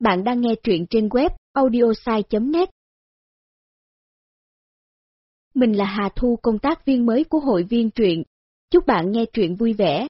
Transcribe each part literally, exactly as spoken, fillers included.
Bạn đang nghe truyện trên web audiosai chấm net. Mình là Hà Thu, công tác viên mới của hội viên truyện. Chúc bạn nghe truyện vui vẻ.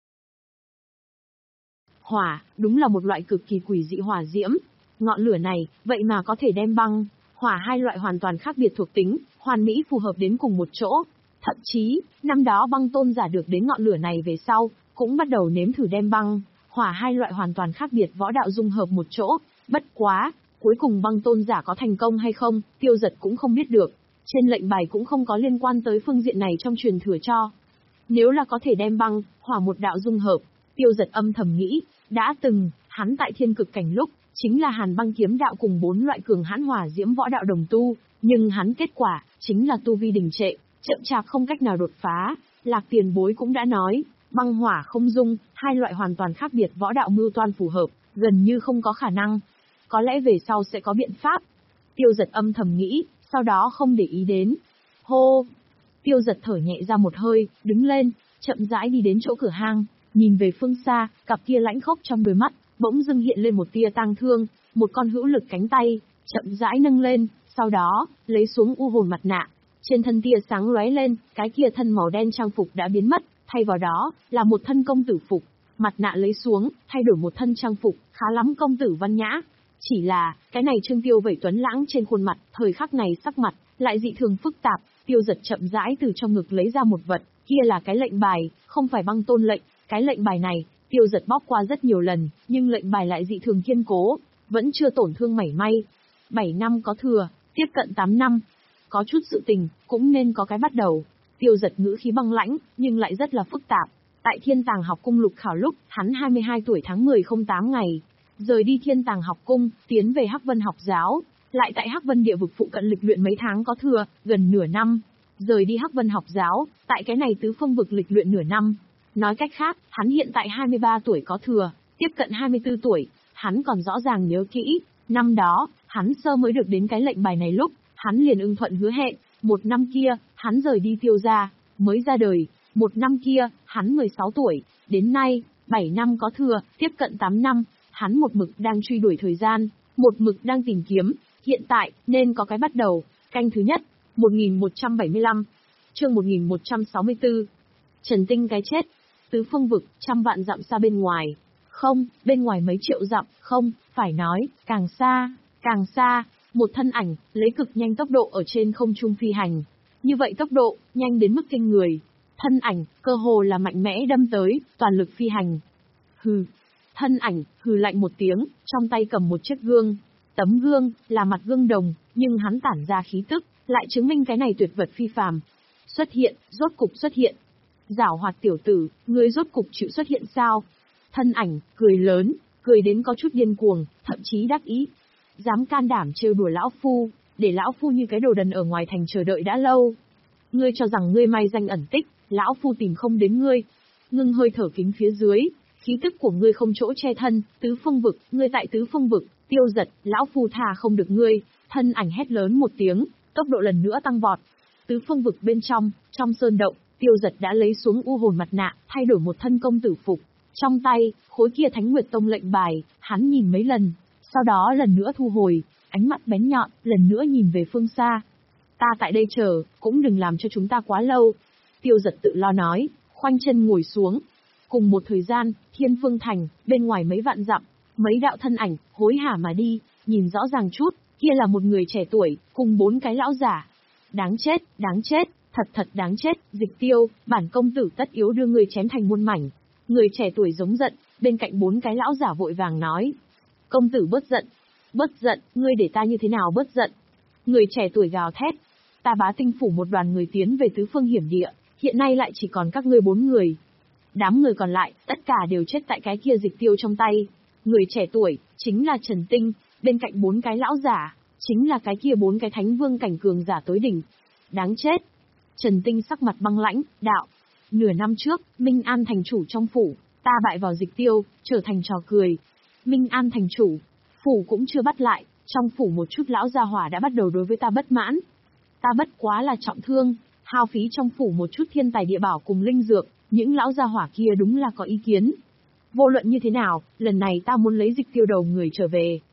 Hỏa, đúng là một loại cực kỳ quỷ dị hỏa diễm. Ngọn lửa này, vậy mà có thể đem băng, hỏa hai loại hoàn toàn khác biệt thuộc tính, hoàn mỹ phù hợp đến cùng một chỗ. Thậm chí, năm đó băng tôn giả được đến ngọn lửa này về sau, cũng bắt đầu nếm thử đem băng, hỏa hai loại hoàn toàn khác biệt võ đạo dung hợp một chỗ. Bất quá, cuối cùng băng tôn giả có thành công hay không, Tiêu Dật cũng không biết được. Trên lệnh bài cũng không có liên quan tới phương diện này trong truyền thừa cho. Nếu là có thể đem băng, hỏa một đạo dung hợp, Tiêu Dật âm thầm nghĩ, đã từng, hắn tại thiên cực cảnh lúc, chính là hàn băng kiếm đạo cùng bốn loại cường hãn hỏa diễm võ đạo đồng tu, nhưng hắn kết quả, chính là tu vi đình trệ, chậm chạp không cách nào đột phá. Lạc tiền bối cũng đã nói, băng hỏa không dung, hai loại hoàn toàn khác biệt võ đạo mưu toan phù hợp, gần như không có khả năng. Có lẽ về sau sẽ có biện pháp. Tiêu Dật âm thầm nghĩ, sau đó không để ý đến. Hô! Tiêu Dật thở nhẹ ra một hơi, đứng lên, chậm rãi đi đến chỗ cửa hang, nhìn về phương xa, cặp kia lãnh khốc trong đôi mắt, bỗng dưng hiện lên một tia tang thương, một con hữu lực cánh tay, chậm rãi nâng lên, sau đó, lấy xuống u hồn mặt nạ. Trên thân tia sáng lóe lên, cái kia thân màu đen trang phục đã biến mất, thay vào đó, là một thân công tử phục. Mặt nạ lấy xuống, thay đổi một thân trang phục, khá lắm công tử văn nhã. Chỉ là, cái này Trương Tiêu vẩy tuấn lãng trên khuôn mặt, thời khắc này sắc mặt, lại dị thường phức tạp. Tiêu Dật chậm rãi từ trong ngực lấy ra một vật, kia là cái lệnh bài, không phải băng tôn lệnh. Cái lệnh bài này, Tiêu Dật bóc qua rất nhiều lần, nhưng lệnh bài lại dị thường kiên cố, vẫn chưa tổn thương mảy may. Bảy năm có thừa, tiếp cận tám năm. Có chút sự tình, cũng nên có cái bắt đầu. Tiêu Dật ngữ khí băng lãnh, nhưng lại rất là phức tạp. Tại Thiên Tàng học cung lục khảo lúc, hắn hai mươi hai tuổi tháng mười không tám ngày. Rời đi Thiên Tàng học cung, tiến về Hắc Vân học giáo. Lại tại Hắc Vân địa vực phụ cận lịch luyện mấy tháng có thừa, gần nửa năm. Rời đi Hắc Vân học giáo, tại cái này tứ phương vực lịch luyện nửa năm. Nói cách khác, hắn hiện tại hai mươi ba tuổi có thừa, tiếp cận hai mươi tư tuổi. Hắn còn rõ ràng nhớ kỹ, năm đó, hắn sơ mới được đến cái lệnh bài này lúc, hắn liền ưng thuận hứa hẹn, một năm kia, hắn rời đi Tiêu gia, mới ra đời, một năm kia, hắn mười sáu tuổi, đến nay, bảy năm có thừa, tiếp cận tám năm, hắn một mực đang truy đuổi thời gian, một mực đang tìm kiếm, hiện tại, nên có cái bắt đầu. Canh thứ nhất, một nghìn một trăm bảy mươi lăm, chương một nghìn một trăm sáu mươi tư, Trần Tinh cái chết, tứ phương vực, trăm vạn dặm xa bên ngoài, không, bên ngoài mấy triệu dặm, không, phải nói, càng xa, càng xa, một thân ảnh, lấy cực nhanh tốc độ ở trên không trung phi hành. Như vậy tốc độ, nhanh đến mức kinh người. Thân ảnh, cơ hồ là mạnh mẽ đâm tới, toàn lực phi hành. Hừ. Thân ảnh, hừ lạnh một tiếng, trong tay cầm một chiếc gương. Tấm gương, là mặt gương đồng, nhưng hắn tản ra khí tức, lại chứng minh cái này tuyệt vật phi phàm. Xuất hiện, rốt cục xuất hiện. Giảo hoạt tiểu tử, ngươi rốt cục chịu xuất hiện sao? Thân ảnh, cười lớn, cười đến có chút điên cuồng, thậm chí đắc ý. Dám can đảm trêu đùa lão phu, để lão phu như cái đồ đần ở ngoài thành chờ đợi đã lâu. Ngươi cho rằng ngươi may danh ẩn tích, lão phu tìm không đến ngươi. Ngưng hơi thở kính phía dưới, khí tức của ngươi không chỗ che thân, tứ phương vực, ngươi tại tứ phương vực, Tiêu Dật, lão phu thà không được ngươi. Thân ảnh hét lớn một tiếng, tốc độ lần nữa tăng vọt. Tứ phương vực bên trong, trong sơn động, Tiêu Dật đã lấy xuống u hồn mặt nạ, thay đổi một thân công tử phục. Trong tay, khối kia Thánh Nguyệt Tông lệnh bài, hắn nhìn mấy lần, sau đó lần nữa thu hồi, ánh mắt bén nhọn, lần nữa nhìn về phương xa. Ta tại đây chờ, cũng đừng làm cho chúng ta quá lâu. Tiêu Dật tự lo nói, khoanh chân ngồi xuống. Cùng một thời gian, Thiên Phương Thành, bên ngoài mấy vạn dặm, mấy đạo thân ảnh, hối hả mà đi, nhìn rõ ràng chút, kia là một người trẻ tuổi, cùng bốn cái lão giả. Đáng chết, đáng chết, thật thật đáng chết, Dịch Tiêu, bản công tử tất yếu đưa người chém thành muôn mảnh. Người trẻ tuổi giống giận, bên cạnh bốn cái lão giả vội vàng nói. Công tử bớt giận, bớt giận, ngươi để ta như thế nào bớt giận. Người trẻ tuổi gào thét, ta Bá Tinh phủ một đoàn người tiến về tứ phương hiểm địa, hiện nay lại chỉ còn các ngươi bốn người. Đám người còn lại, tất cả đều chết tại cái kia Dịch Tiêu trong tay. Người trẻ tuổi, chính là Trần Tinh, bên cạnh bốn cái lão giả, chính là cái kia bốn cái thánh vương cảnh cường giả tối đỉnh. Đáng chết. Trần Tinh sắc mặt băng lãnh, đạo. Nửa năm trước, Minh An thành chủ trong phủ, ta bại vào Dịch Tiêu, trở thành trò cười. Minh An thành chủ, phủ cũng chưa bắt lại, trong phủ một chút lão gia hỏa đã bắt đầu đối với ta bất mãn. Ta bất quá là trọng thương, hao phí trong phủ một chút thiên tài địa bảo cùng linh dược, những lão gia hỏa kia đúng là có ý kiến. Vô luận như thế nào, lần này ta muốn lấy Dịch Tiêu đầu người trở về.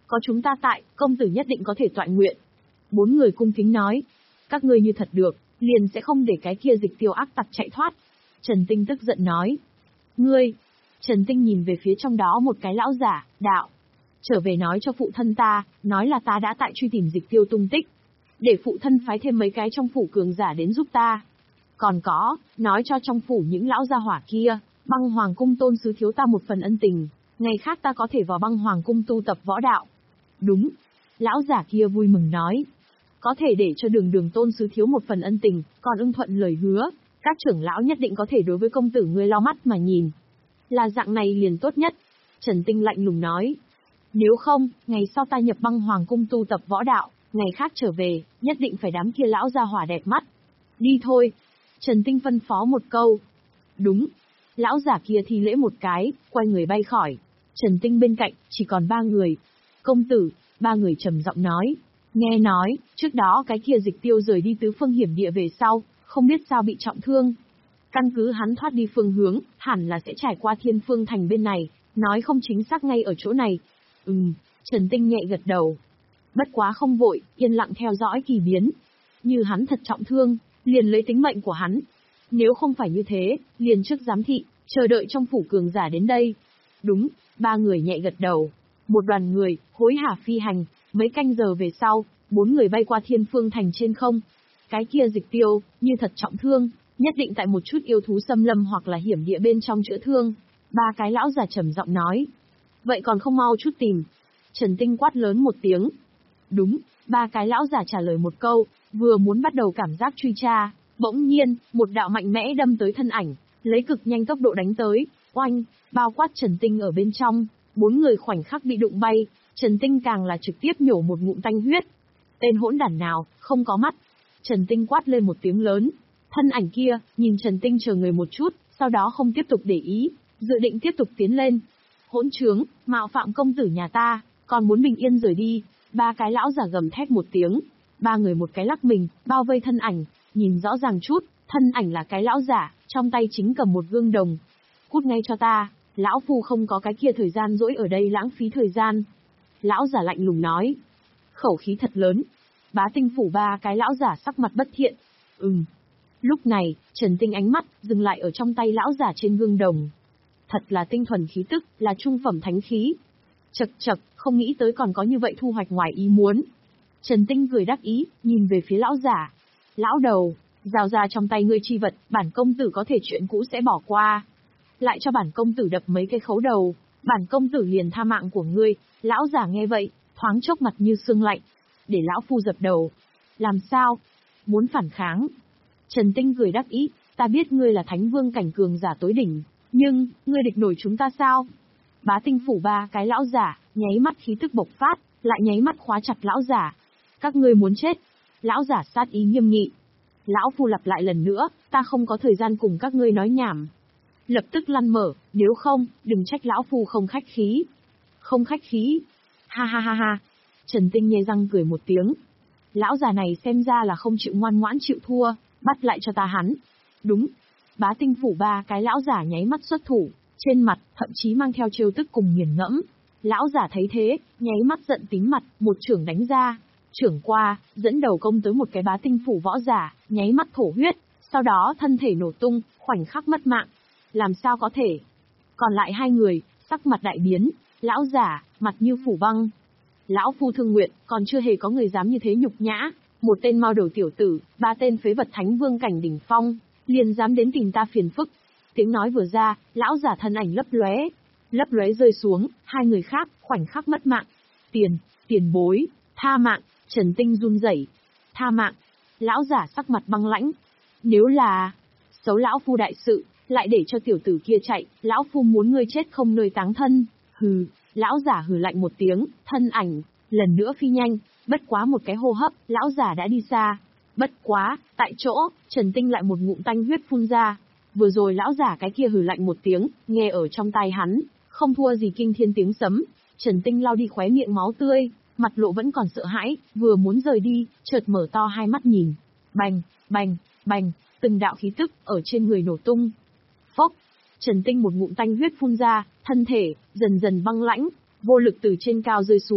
Có chúng ta tại, công tử nhất định có thể toại nguyện. Bốn người cung kính nói. Các ngươi như thật được, liền sẽ không để cái kia Dịch Tiêu ác tặc chạy thoát. Trần Tinh tức giận nói. Ngươi! Trần Tinh nhìn về phía trong đó một cái lão giả, đạo. Trở về nói cho phụ thân ta, nói là ta đã tại truy tìm Dịch Tiêu tung tích. Để phụ thân phái thêm mấy cái trong phủ cường giả đến giúp ta. Còn có, nói cho trong phủ những lão gia hỏa kia, Băng Hoàng cung tôn sứ thiếu ta một phần ân tình, ngày khác ta có thể vào Băng Hoàng cung tu tập võ đạo. Đúng. Lão giả kia vui mừng nói. Có thể để cho đường đường tôn sứ thiếu một phần ân tình, còn ưng thuận lời hứa, các trưởng lão nhất định có thể đối với công tử ngươi lau mắt mà nhìn. Là dạng này liền tốt nhất. Trần Tinh lạnh lùng nói. Nếu không, ngày sau ta nhập Băng Hoàng cung tu tập võ đạo, ngày khác trở về, nhất định phải đám kia lão gia hỏa đẹp mắt. Đi thôi. Trần Tinh phân phó một câu. Đúng. Lão giả kia thi lễ một cái, quay người bay khỏi. Trần Tinh bên cạnh, chỉ còn ba người. Công tử, ba người trầm giọng nói. Nghe nói, trước đó cái kia Dịch Tiêu rời đi tứ phương hiểm địa về sau, không biết sao bị trọng thương. Căn cứ hắn thoát đi phương hướng, hẳn là sẽ trải qua Thiên Phương Thành bên này, nói không chính xác ngay ở chỗ này. Ừm, Trần Tinh nhẹ gật đầu. Bất quá không vội, yên lặng theo dõi kỳ biến. Như hắn thật trọng thương, liền lấy tính mệnh của hắn. Nếu không phải như thế, liền trước giám thị, chờ đợi trong phủ cường giả đến đây. Đúng, ba người nhẹ gật đầu. Một đoàn người, hối hả phi hành, mấy canh giờ về sau, bốn người bay qua Thiên Phương Thành trên không. Cái kia Dịch Tiêu, như thật trọng thương, nhất định tại một chút yêu thú xâm lâm hoặc là hiểm địa bên trong chữa thương. Ba cái lão già trầm giọng nói. Vậy còn không mau chút tìm. Trần Tinh quát lớn một tiếng. Đúng, ba cái lão già trả lời một câu, vừa muốn bắt đầu cảm giác truy tra, bỗng nhiên, một đạo mạnh mẽ đâm tới thân ảnh, lấy cực nhanh tốc độ đánh tới, oanh, bao quát Trần Tinh ở bên trong, bốn người khoảnh khắc bị đụng bay, Trần Tinh càng là trực tiếp nhổ một ngụm tanh huyết. Tên hỗn đản nào, không có mắt. Trần Tinh quát lên một tiếng lớn. Thân ảnh kia, nhìn Trần Tinh chờ người một chút, sau đó không tiếp tục để ý, dự định tiếp tục tiến lên. Hỗn trướng, mạo phạm công tử nhà ta, còn muốn bình yên rời đi. Ba cái lão giả gầm thét một tiếng. Ba người một cái lắc mình, bao vây thân ảnh, nhìn rõ ràng chút, thân ảnh là cái lão giả, trong tay chính cầm một gương đồng. Cút ngay cho ta, lão phu không có cái kia thời gian dỗi ở đây lãng phí thời gian. Lão giả lạnh lùng nói. Khẩu khí thật lớn. Bá Tinh phủ ba cái lão giả sắc mặt bất thiện. Ừm. Lúc này, Trần Tinh ánh mắt, dừng lại ở trong tay lão giả trên gương đồng. Thật là tinh thuần khí tức, là trung phẩm thánh khí. Chậc chậc, không nghĩ tới còn có như vậy thu hoạch ngoài ý muốn. Trần Tinh cười đắc ý, nhìn về phía lão giả. Lão đầu, giao ra trong tay ngươi chi vật, bản công tử có thể chuyện cũ sẽ bỏ qua. Lại cho bản công tử đập mấy cái khấu đầu, bản công tử liền tha mạng của ngươi. Lão giả nghe vậy, thoáng chốc mặt như sương lạnh. Để lão phu dập đầu. Làm sao? Muốn phản kháng? Trần Tinh cười đắc ý, ta biết ngươi là thánh vương cảnh cường giả tối đỉnh, nhưng, ngươi địch nổi chúng ta sao? Bá Tinh phủ ba cái lão giả, nháy mắt khí tức bộc phát, lại nháy mắt khóa chặt lão giả. Các ngươi muốn chết. Lão giả sát ý nghiêm nghị. Lão phu lặp lại lần nữa, ta không có thời gian cùng các ngươi nói nhảm. Lập tức lăn mở, nếu không, đừng trách lão phu không khách khí. Không khách khí. Ha ha ha ha. Trần Tinh nhe răng cười một tiếng. Lão già này xem ra là không chịu ngoan ngoãn chịu thua, bắt lại cho ta hắn. Đúng. Bá Tinh phủ ba cái lão giả nháy mắt xuất thủ, trên mặt, thậm chí mang theo trêu tức cùng nghiền ngẫm. Lão giả thấy thế, nháy mắt giận tím mặt, một chưởng đánh ra. Chưởng qua, dẫn đầu công tới một cái Bá Tinh phủ võ giả, nháy mắt thổ huyết, sau đó thân thể nổ tung, khoảnh khắc mất mạng. Làm sao có thể? Còn lại hai người, sắc mặt đại biến, lão giả, mặt như phủ băng. Lão phu thương nguyện, còn chưa hề có người dám như thế nhục nhã. Một tên mau đầu tiểu tử, ba tên phế vật thánh vương cảnh đỉnh phong, liền dám đến tìm ta phiền phức. Tiếng nói vừa ra, lão giả thân ảnh lấp lóe, lấp lóe rơi xuống, hai người khác, khoảnh khắc mất mạng. Tiền, tiền bối, tha mạng. Trần Tinh run rẩy. Tha mạng. Lão giả sắc mặt băng lãnh. Nếu là xấu lão phu đại sự, lại để cho tiểu tử kia chạy, lão phu muốn ngươi chết không nơi táng thân. Hừ. Lão giả hừ lạnh một tiếng, thân ảnh lần nữa phi nhanh, bất quá một cái hô hấp, lão giả đã đi xa. Bất quá, tại chỗ, Trần Tinh lại một ngụm tanh huyết phun ra. Vừa rồi lão giả cái kia hừ lạnh một tiếng, nghe ở trong tai hắn, không thua gì kinh thiên tiếng sấm. Trần Tinh lau đi khóe miệng máu tươi, mặt lộ vẫn còn sợ hãi, vừa muốn rời đi, chợt mở to hai mắt nhìn. Bành, bành, bành, từng đạo khí tức ở trên người nổ tung. Phốc, Trần Tinh một ngụm tanh huyết phun ra, thân thể dần dần băng lãnh, vô lực từ trên cao rơi xuống,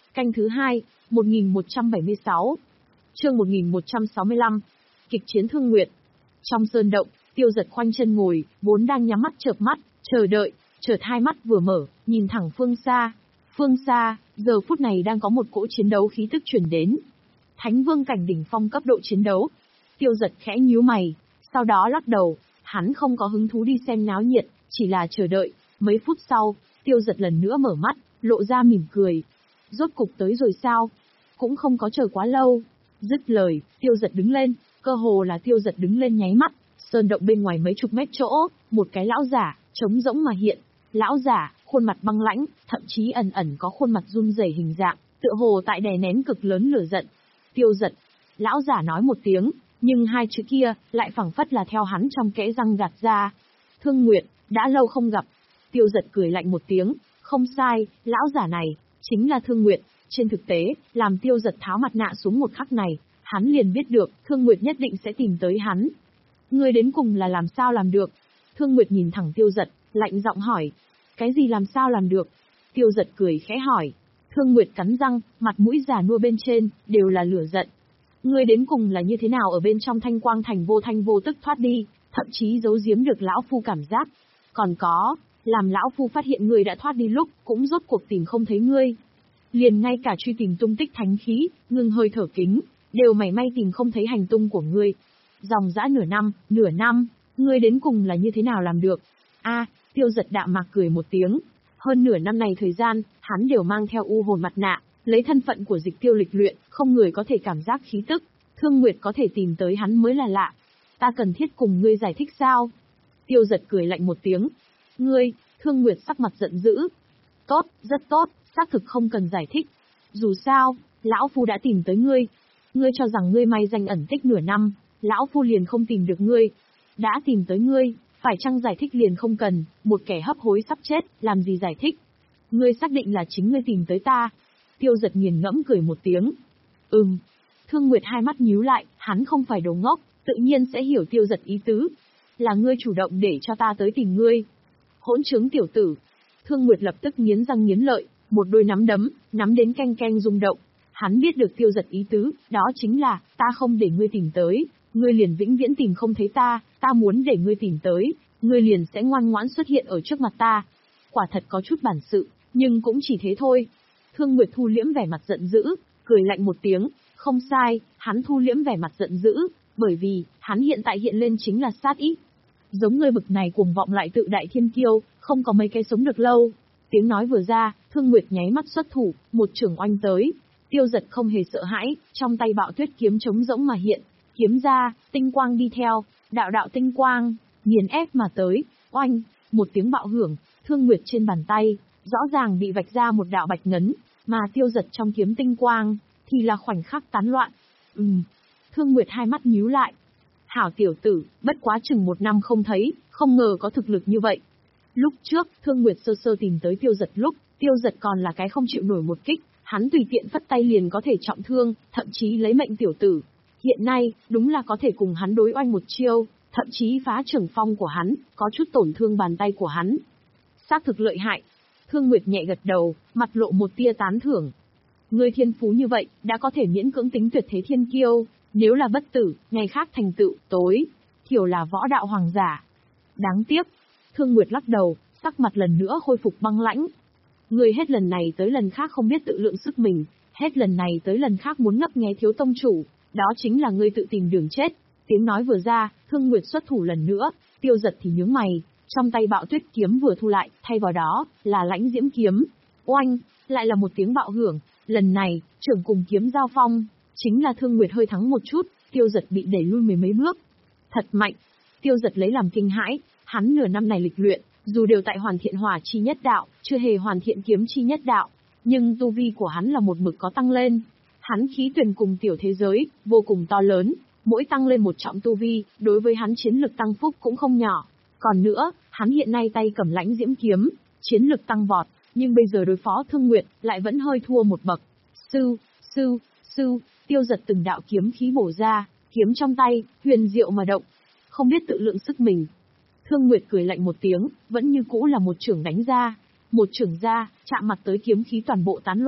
Canh thứ hai, một nghìn một trăm bảy mươi sáu. Chương một nghìn một trăm sáu mươi lăm. Kịch chiến Thương Nguyệt. Trong sơn động, Tiêu Dật khoanh chân ngồi, vốn đang nhắm mắt chợp mắt, chờ đợi, chợt hai mắt vừa mở, nhìn thẳng phương xa. Phương xa, giờ phút này đang có một cỗ chiến đấu khí tức truyền đến. Thánh vương cảnh đỉnh phong cấp độ chiến đấu. Tiêu Dật khẽ nhíu mày, sau đó lắc đầu, hắn không có hứng thú đi xem náo nhiệt, chỉ là chờ đợi. Mấy phút sau, Tiêu Dật lần nữa mở mắt, lộ ra mỉm cười. Rốt cục tới rồi sao? Cũng không có chờ quá lâu. Dứt lời, Tiêu Dật đứng lên, cơ hồ là Tiêu Dật đứng lên nháy mắt, sơn động bên ngoài mấy chục mét chỗ, một cái lão giả, trống rỗng mà hiện. Lão giả, khuôn mặt băng lãnh, thậm chí ẩn ẩn có khuôn mặt run rẩy hình dạng, tựa hồ tại đè nén cực lớn lửa giận. Tiêu Dật. Lão giả nói một tiếng, nhưng hai chữ kia lại phảng phất là theo hắn trong kẽ răng gạt ra. Thương Nguyệt, đã lâu không gặp. Tiêu Dật cười lạnh một tiếng, không sai, lão giả này chính là Thương Nguyệt. Trên thực tế, làm Tiêu Dật tháo mặt nạ xuống một khắc này, hắn liền biết được Thương Nguyệt nhất định sẽ tìm tới hắn. Ngươi đến cùng là làm sao làm được? Thương Nguyệt nhìn thẳng Tiêu Dật, lạnh giọng hỏi. Cái gì làm sao làm được? Tiêu Dật cười khẽ hỏi. Thương Nguyệt cắn răng, mặt mũi già nua bên trên đều là lửa giận. Ngươi đến cùng là như thế nào ở bên trong Thanh Quang Thành vô thanh vô tức thoát đi, thậm chí giấu giếm được lão phu cảm giác. Còn có, làm lão phu phát hiện ngươi đã thoát đi lúc, cũng rốt cuộc tìm không thấy ngươi. Liền ngay cả truy tìm tung tích thánh khí, ngừng hơi thở kính, đều mảy may tìm không thấy hành tung của ngươi. Dòng dã nửa năm, nửa năm, ngươi đến cùng là như thế nào làm được? A, Tiêu Dật đạm mạc cười một tiếng. Hơn nửa năm này thời gian, hắn đều mang theo u hồn mặt nạ, lấy thân phận của Dịch Tiêu lịch luyện, không người có thể cảm giác khí tức. Thương Nguyệt có thể tìm tới hắn mới là lạ. Ta cần thiết cùng ngươi giải thích sao? Tiêu Dật cười lạnh một tiếng. Ngươi, Thương Nguyệt sắc mặt giận dữ. Tốt, rất tốt, xác thực không cần giải thích. Dù sao, lão phu đã tìm tới ngươi. Ngươi cho rằng ngươi may danh ẩn tích nửa năm, lão phu liền không tìm được ngươi. Đã tìm tới ngươi, phải chăng giải thích liền không cần, một kẻ hấp hối sắp chết, làm gì giải thích? Ngươi xác định là chính ngươi tìm tới ta. Tiêu Dật nghiền ngẫm cười một tiếng. Ừm. Thương Nguyệt hai mắt nhíu lại, hắn không phải đồ ngốc, tự nhiên sẽ hiểu Tiêu Dật ý tứ. Là ngươi chủ động để cho ta tới tìm ngươi. Hỗn trướng tiểu tử. Thương Nguyệt lập tức nghiến răng nghiến lợi, một đôi nắm đấm, nắm đến canh canh rung động. Hắn biết được Tiêu Dật ý tứ, đó chính là, ta không để ngươi tìm tới, ngươi liền vĩnh viễn tìm không thấy ta, ta muốn để ngươi tìm tới, ngươi liền sẽ ngoan ngoãn xuất hiện ở trước mặt ta. Quả thật có chút bản sự, nhưng cũng chỉ thế thôi. Thương Nguyệt thu liễm vẻ mặt giận dữ, cười lạnh một tiếng, không sai, hắn thu liễm vẻ mặt giận dữ, bởi vì, hắn hiện tại hiện lên chính là sát ý. Giống ngươi bực này cuồng vọng lại tự đại thiên kiêu, không có mấy cái sống được lâu. Tiếng nói vừa ra, Thương Nguyệt nháy mắt xuất thủ, một chưởng oanh tới. Tiêu Dật không hề sợ hãi, trong tay Bạo Tuyết kiếm trống rỗng mà hiện, kiếm ra, tinh quang đi theo, đạo đạo tinh quang, nghiền ép mà tới, oanh, một tiếng bạo hưởng, Thương Nguyệt trên bàn tay, rõ ràng bị vạch ra một đạo bạch ngấn, mà Tiêu Dật trong kiếm tinh quang, thì là khoảnh khắc tán loạn. Ừm, Thương Nguyệt hai mắt nhíu lại. Hảo tiểu tử, bất quá chừng một năm không thấy, không ngờ có thực lực như vậy. Lúc trước, Thương Nguyệt sơ sơ tìm tới Tiêu Dật lúc, Tiêu Dật còn là cái không chịu nổi một kích, hắn tùy tiện phất tay liền có thể trọng thương, thậm chí lấy mệnh tiểu tử. Hiện nay, đúng là có thể cùng hắn đối oanh một chiêu, thậm chí phá trưởng phong của hắn, có chút tổn thương bàn tay của hắn. Xác thực lợi hại. Thương Nguyệt nhẹ gật đầu, mặt lộ một tia tán thưởng. Ngươi thiên phú như vậy, đã có thể miễn cưỡng tính tuyệt thế thiên kiêu, nếu là bất tử, ngày khác thành tựu, tối, thiểu là võ đạo hoàng giả. Đáng tiếc. Thương Nguyệt lắc đầu, sắc mặt lần nữa khôi phục băng lãnh. Ngươi hết lần này tới lần khác không biết tự lượng sức mình, hết lần này tới lần khác muốn ngấp nghé thiếu tông chủ, đó chính là ngươi tự tìm đường chết. Tiếng nói vừa ra, Thương Nguyệt xuất thủ lần nữa, Tiêu Dật thì nhướng mày, trong tay Bạo Tuyết kiếm vừa thu lại, thay vào đó là Lãnh Diễm kiếm. Oanh, lại là một tiếng bạo hưởng, lần này, trưởng cùng kiếm giao phong, chính là Thương Nguyệt hơi thắng một chút, Tiêu Dật bị đẩy lui mười mấy bước. Thật mạnh. Tiêu Dật lấy làm kinh hãi, hắn nửa năm này lịch luyện, dù đều tại hoàn thiện hỏa chi nhất đạo, chưa hề hoàn thiện kiếm chi nhất đạo, nhưng tu vi của hắn là một mực có tăng lên. Hắn khí tuyển cùng tiểu thế giới, vô cùng to lớn, mỗi tăng lên một trọng tu vi, đối với hắn chiến lực tăng phúc cũng không nhỏ. Còn nữa, hắn hiện nay tay cầm Lãnh Diễm kiếm, chiến lực tăng vọt, nhưng bây giờ đối phó Thương Nguyệt, lại vẫn hơi thua một bậc. Sư, sư, sư, Tiêu Dật từng đạo kiếm khí bổ ra, kiếm trong tay, huyền diệu mà động, không biết tự lượng sức mình. Thương Nguyệt cười lạnh một tiếng, vẫn như cũ là một chưởng đánh ra, một chưởng ra, chạm mặt tới kiếm khí toàn bộ tán loạn.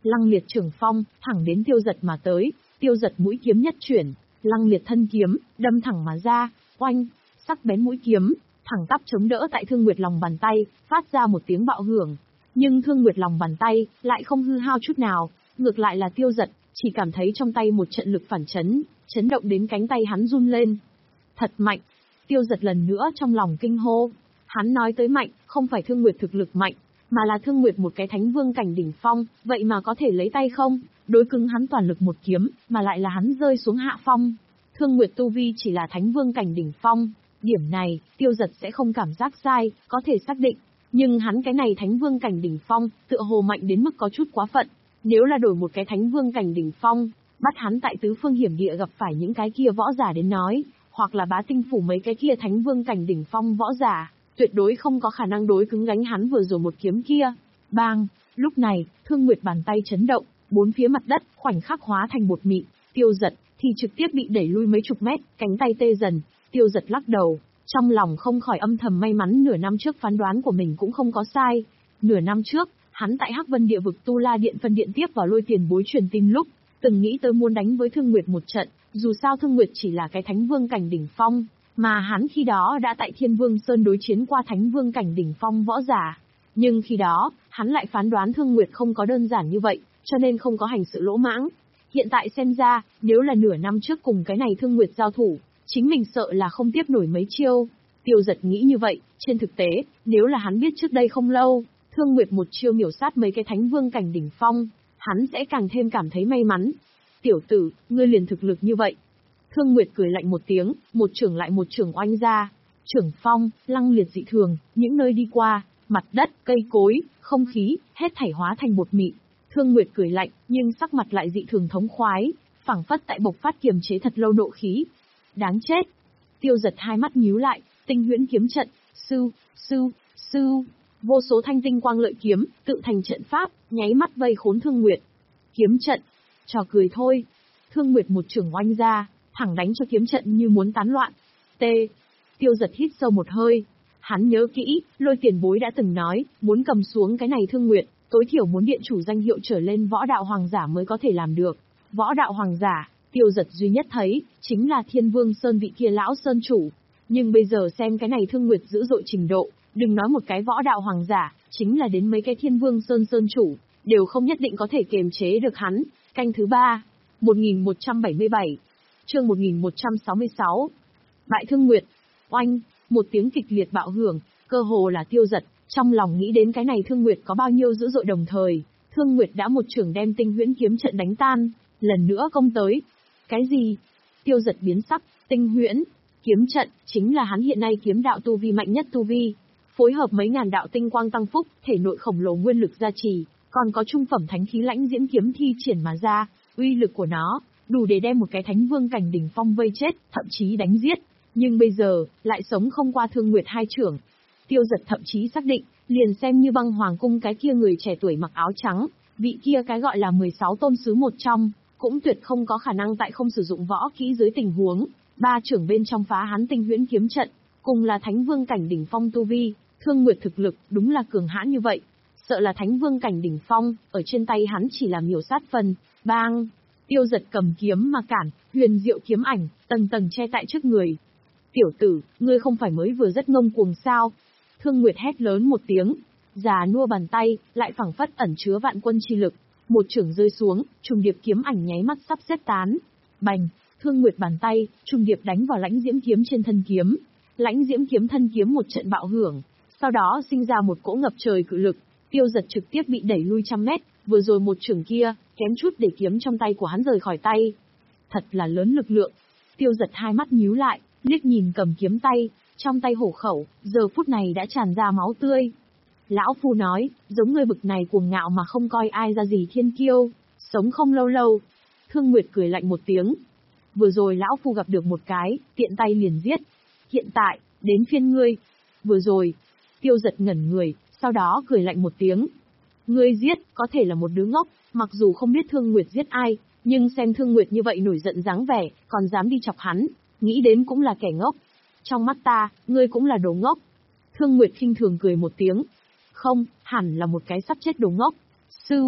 Lăng liệt trưởng phong, thẳng đến Tiêu Giật mà tới, Tiêu Giật mũi kiếm nhất chuyển, lăng liệt thân kiếm, đâm thẳng mà ra, oanh, sắc bén mũi kiếm, thẳng tắp chống đỡ tại Thương Nguyệt lòng bàn tay, phát ra một tiếng bạo hưởng. Nhưng Thương Nguyệt lòng bàn tay, lại không hư hao chút nào, ngược lại là Tiêu Giật, chỉ cảm thấy trong tay một trận lực phản chấn, chấn động đến cánh tay hắn run lên. Thật mạnh, Tiêu Giật lần nữa trong lòng kinh hô. Hắn nói tới mạnh, không phải Thương Nguyệt thực lực mạnh, mà là Thương Nguyệt một cái thánh vương cảnh đỉnh phong, vậy mà có thể lấy tay không, đối cứng hắn toàn lực một kiếm, mà lại là hắn rơi xuống hạ phong. Thương Nguyệt tu vi chỉ là thánh vương cảnh đỉnh phong, điểm này, Tiêu Giật sẽ không cảm giác sai, có thể xác định. Nhưng hắn cái này thánh vương cảnh đỉnh phong, tựa hồ mạnh đến mức có chút quá phận. Nếu là đổi một cái thánh vương cảnh đỉnh phong, bắt hắn tại tứ phương hiểm địa gặp phải những cái kia võ giả đến nói, hoặc là bá tinh phủ mấy cái kia thánh vương cảnh đỉnh phong võ giả, tuyệt đối không có khả năng đối cứng gánh hắn vừa rồi một kiếm kia. Bang, lúc này, Thương Nguyệt bàn tay chấn động, bốn phía mặt đất khoảnh khắc hóa thành bột mịn, Tiêu Giật thì trực tiếp bị đẩy lui mấy chục mét, cánh tay tê dần. Tiêu Giật lắc đầu, trong lòng không khỏi âm thầm may mắn nửa năm trước phán đoán của mình cũng không có sai. Nửa năm trước, hắn tại Hắc Vân địa vực Tu La Điện phân điện tiếp vào lôi tiền bối truyền tin lúc, từng nghĩ tới muốn đánh với Thương Nguyệt một trận, dù sao Thương Nguyệt chỉ là cái thánh vương cảnh đỉnh phong, mà hắn khi đó đã tại Thiên Vương Sơn đối chiến qua thánh vương cảnh đỉnh phong võ giả. Nhưng khi đó, hắn lại phán đoán Thương Nguyệt không có đơn giản như vậy, cho nên không có hành sự lỗ mãng. Hiện tại xem ra, nếu là nửa năm trước cùng cái này Thương Nguyệt giao thủ, chính mình sợ là không tiếp nổi mấy chiêu. Tiêu Giật nghĩ như vậy, trên thực tế, nếu là hắn biết trước đây không lâu, Thương Nguyệt một chiêu miểu sát mấy cái thánh vương cảnh đỉnh phong, hắn sẽ càng thêm cảm thấy may mắn. Tiểu tử, ngươi liền thực lực như vậy. Thương Nguyệt cười lạnh một tiếng, một trưởng lại một trưởng oanh ra. Trưởng phong, lăng liệt dị thường, những nơi đi qua, mặt đất, cây cối, không khí, hết thảy hóa thành bột mịn. Thương Nguyệt cười lạnh, nhưng sắc mặt lại dị thường thống khoái, phảng phất tại bộc phát kiềm chế thật lâu nộ khí. Đáng chết. Tiêu Giật hai mắt nhíu lại, tinh huyễn kiếm trận, sư, sư, sư. Vô số thanh tinh quang lợi kiếm, tự thành trận pháp, nháy mắt vây khốn Thương Nguyệt. Kiếm trận. Trò cười thôi. Thương Nguyệt một trưởng oanh ra, thẳng đánh cho kiếm trận như muốn tán loạn. T. Tiêu Giật hít sâu một hơi. Hắn nhớ kỹ, lôi tiền bối đã từng nói, muốn cầm xuống cái này Thương Nguyệt, tối thiểu muốn điện chủ danh hiệu trở lên võ đạo hoàng giả mới có thể làm được. Võ đạo hoàng giả, Tiêu Giật duy nhất thấy, chính là Thiên Vương Sơn vị kia lão sơn chủ. Nhưng bây giờ xem cái này Thương Nguyệt dữ dội trình độ, đừng nói một cái võ đạo hoàng giả, chính là đến mấy cái Thiên Vương Sơn sơn chủ, đều không nhất định có thể kiềm chế được hắn. Canh thứ ba, một nghìn một trăm bảy mươi bảy, chương một nghìn một trăm sáu mươi sáu. Bại Thương Nguyệt. Oanh, một tiếng kịch liệt bạo hưởng, cơ hồ là Tiêu Giật, trong lòng nghĩ đến cái này Thương Nguyệt có bao nhiêu dữ dội đồng thời, Thương Nguyệt đã một trưởng đem tinh huyễn kiếm trận đánh tan, lần nữa công tới. Cái gì? Tiêu Giật biến sắc, tinh huyễn kiếm trận chính là hắn hiện nay kiếm đạo tu vi mạnh nhất tu vi, phối hợp mấy ngàn đạo tinh quang tăng phúc, thể nội khổng lồ nguyên lực gia trì, còn có trung phẩm thánh khí lãnh diễm kiếm thi triển mà ra, uy lực của nó đủ để đem một cái thánh vương cảnh đỉnh phong vây chết, thậm chí đánh giết. Nhưng bây giờ, lại sống không qua Thương Nguyệt hai trưởng. Tiêu Giật thậm chí xác định, liền xem như Băng Hoàng cung cái kia người trẻ tuổi mặc áo trắng, vị kia cái gọi là mười sáu tôn sứ một trong, cũng tuyệt không có khả năng tại không sử dụng võ kỹ dưới tình huống, ba trưởng bên trong phá hắn tinh huyễn kiếm trận, cùng là thánh vương cảnh đỉnh phong tu vi, Thương Nguyệt thực lực đúng là cường hãn như vậy. Sợ là thánh vương cảnh đỉnh phong, ở trên tay hắn chỉ là miểu sát phần. Bang! Tiêu Giật cầm kiếm mà cản, huyền diệu kiếm ảnh, tầng tầng che tại trước người. Tiểu tử, ngươi không phải mới vừa rất ngông cuồng sao? Thương Nguyệt hét lớn một tiếng, già nua bàn tay, lại phảng phất ẩn chứa vạn quân chi lực. Một chưởng rơi xuống, trùng điệp kiếm ảnh nháy mắt sắp xếp tán. Bành! Thương Nguyệt bàn tay, trùng điệp đánh vào lãnh diễm kiếm trên thân kiếm. Lãnh diễm kiếm thân kiếm một trận bạo hưởng, sau đó sinh ra một cỗ ngập trời cự lực. Tiêu Giật trực tiếp bị đẩy lui trăm mét, vừa rồi một chưởng kia, kém chút để kiếm trong tay của hắn rời khỏi tay. Thật là lớn lực lượng. Tiêu Giật hai mắt nhíu lại, liếc nhìn cầm kiếm tay, trong tay hổ khẩu, giờ phút này đã tràn ra máu tươi. Lão Phu nói, giống người bực này cuồng ngạo mà không coi ai ra gì thiên kiêu, sống không lâu lâu. Thương Nguyệt cười lạnh một tiếng. Vừa rồi Lão Phu gặp được một cái, tiện tay liền giết. Hiện tại, đến phiên ngươi. Vừa rồi, Tiêu Giật ngẩn người, sau đó cười lạnh một tiếng. Ngươi giết, có thể là một đứa ngốc, mặc dù không biết Thương Nguyệt giết ai, nhưng xem Thương Nguyệt như vậy nổi giận dáng vẻ, còn dám đi chọc hắn, nghĩ đến cũng là kẻ ngốc. Trong mắt ta, ngươi cũng là đồ ngốc. Thương Nguyệt khinh thường cười một tiếng. Không, hẳn là một cái sắp chết đồ ngốc. Sư,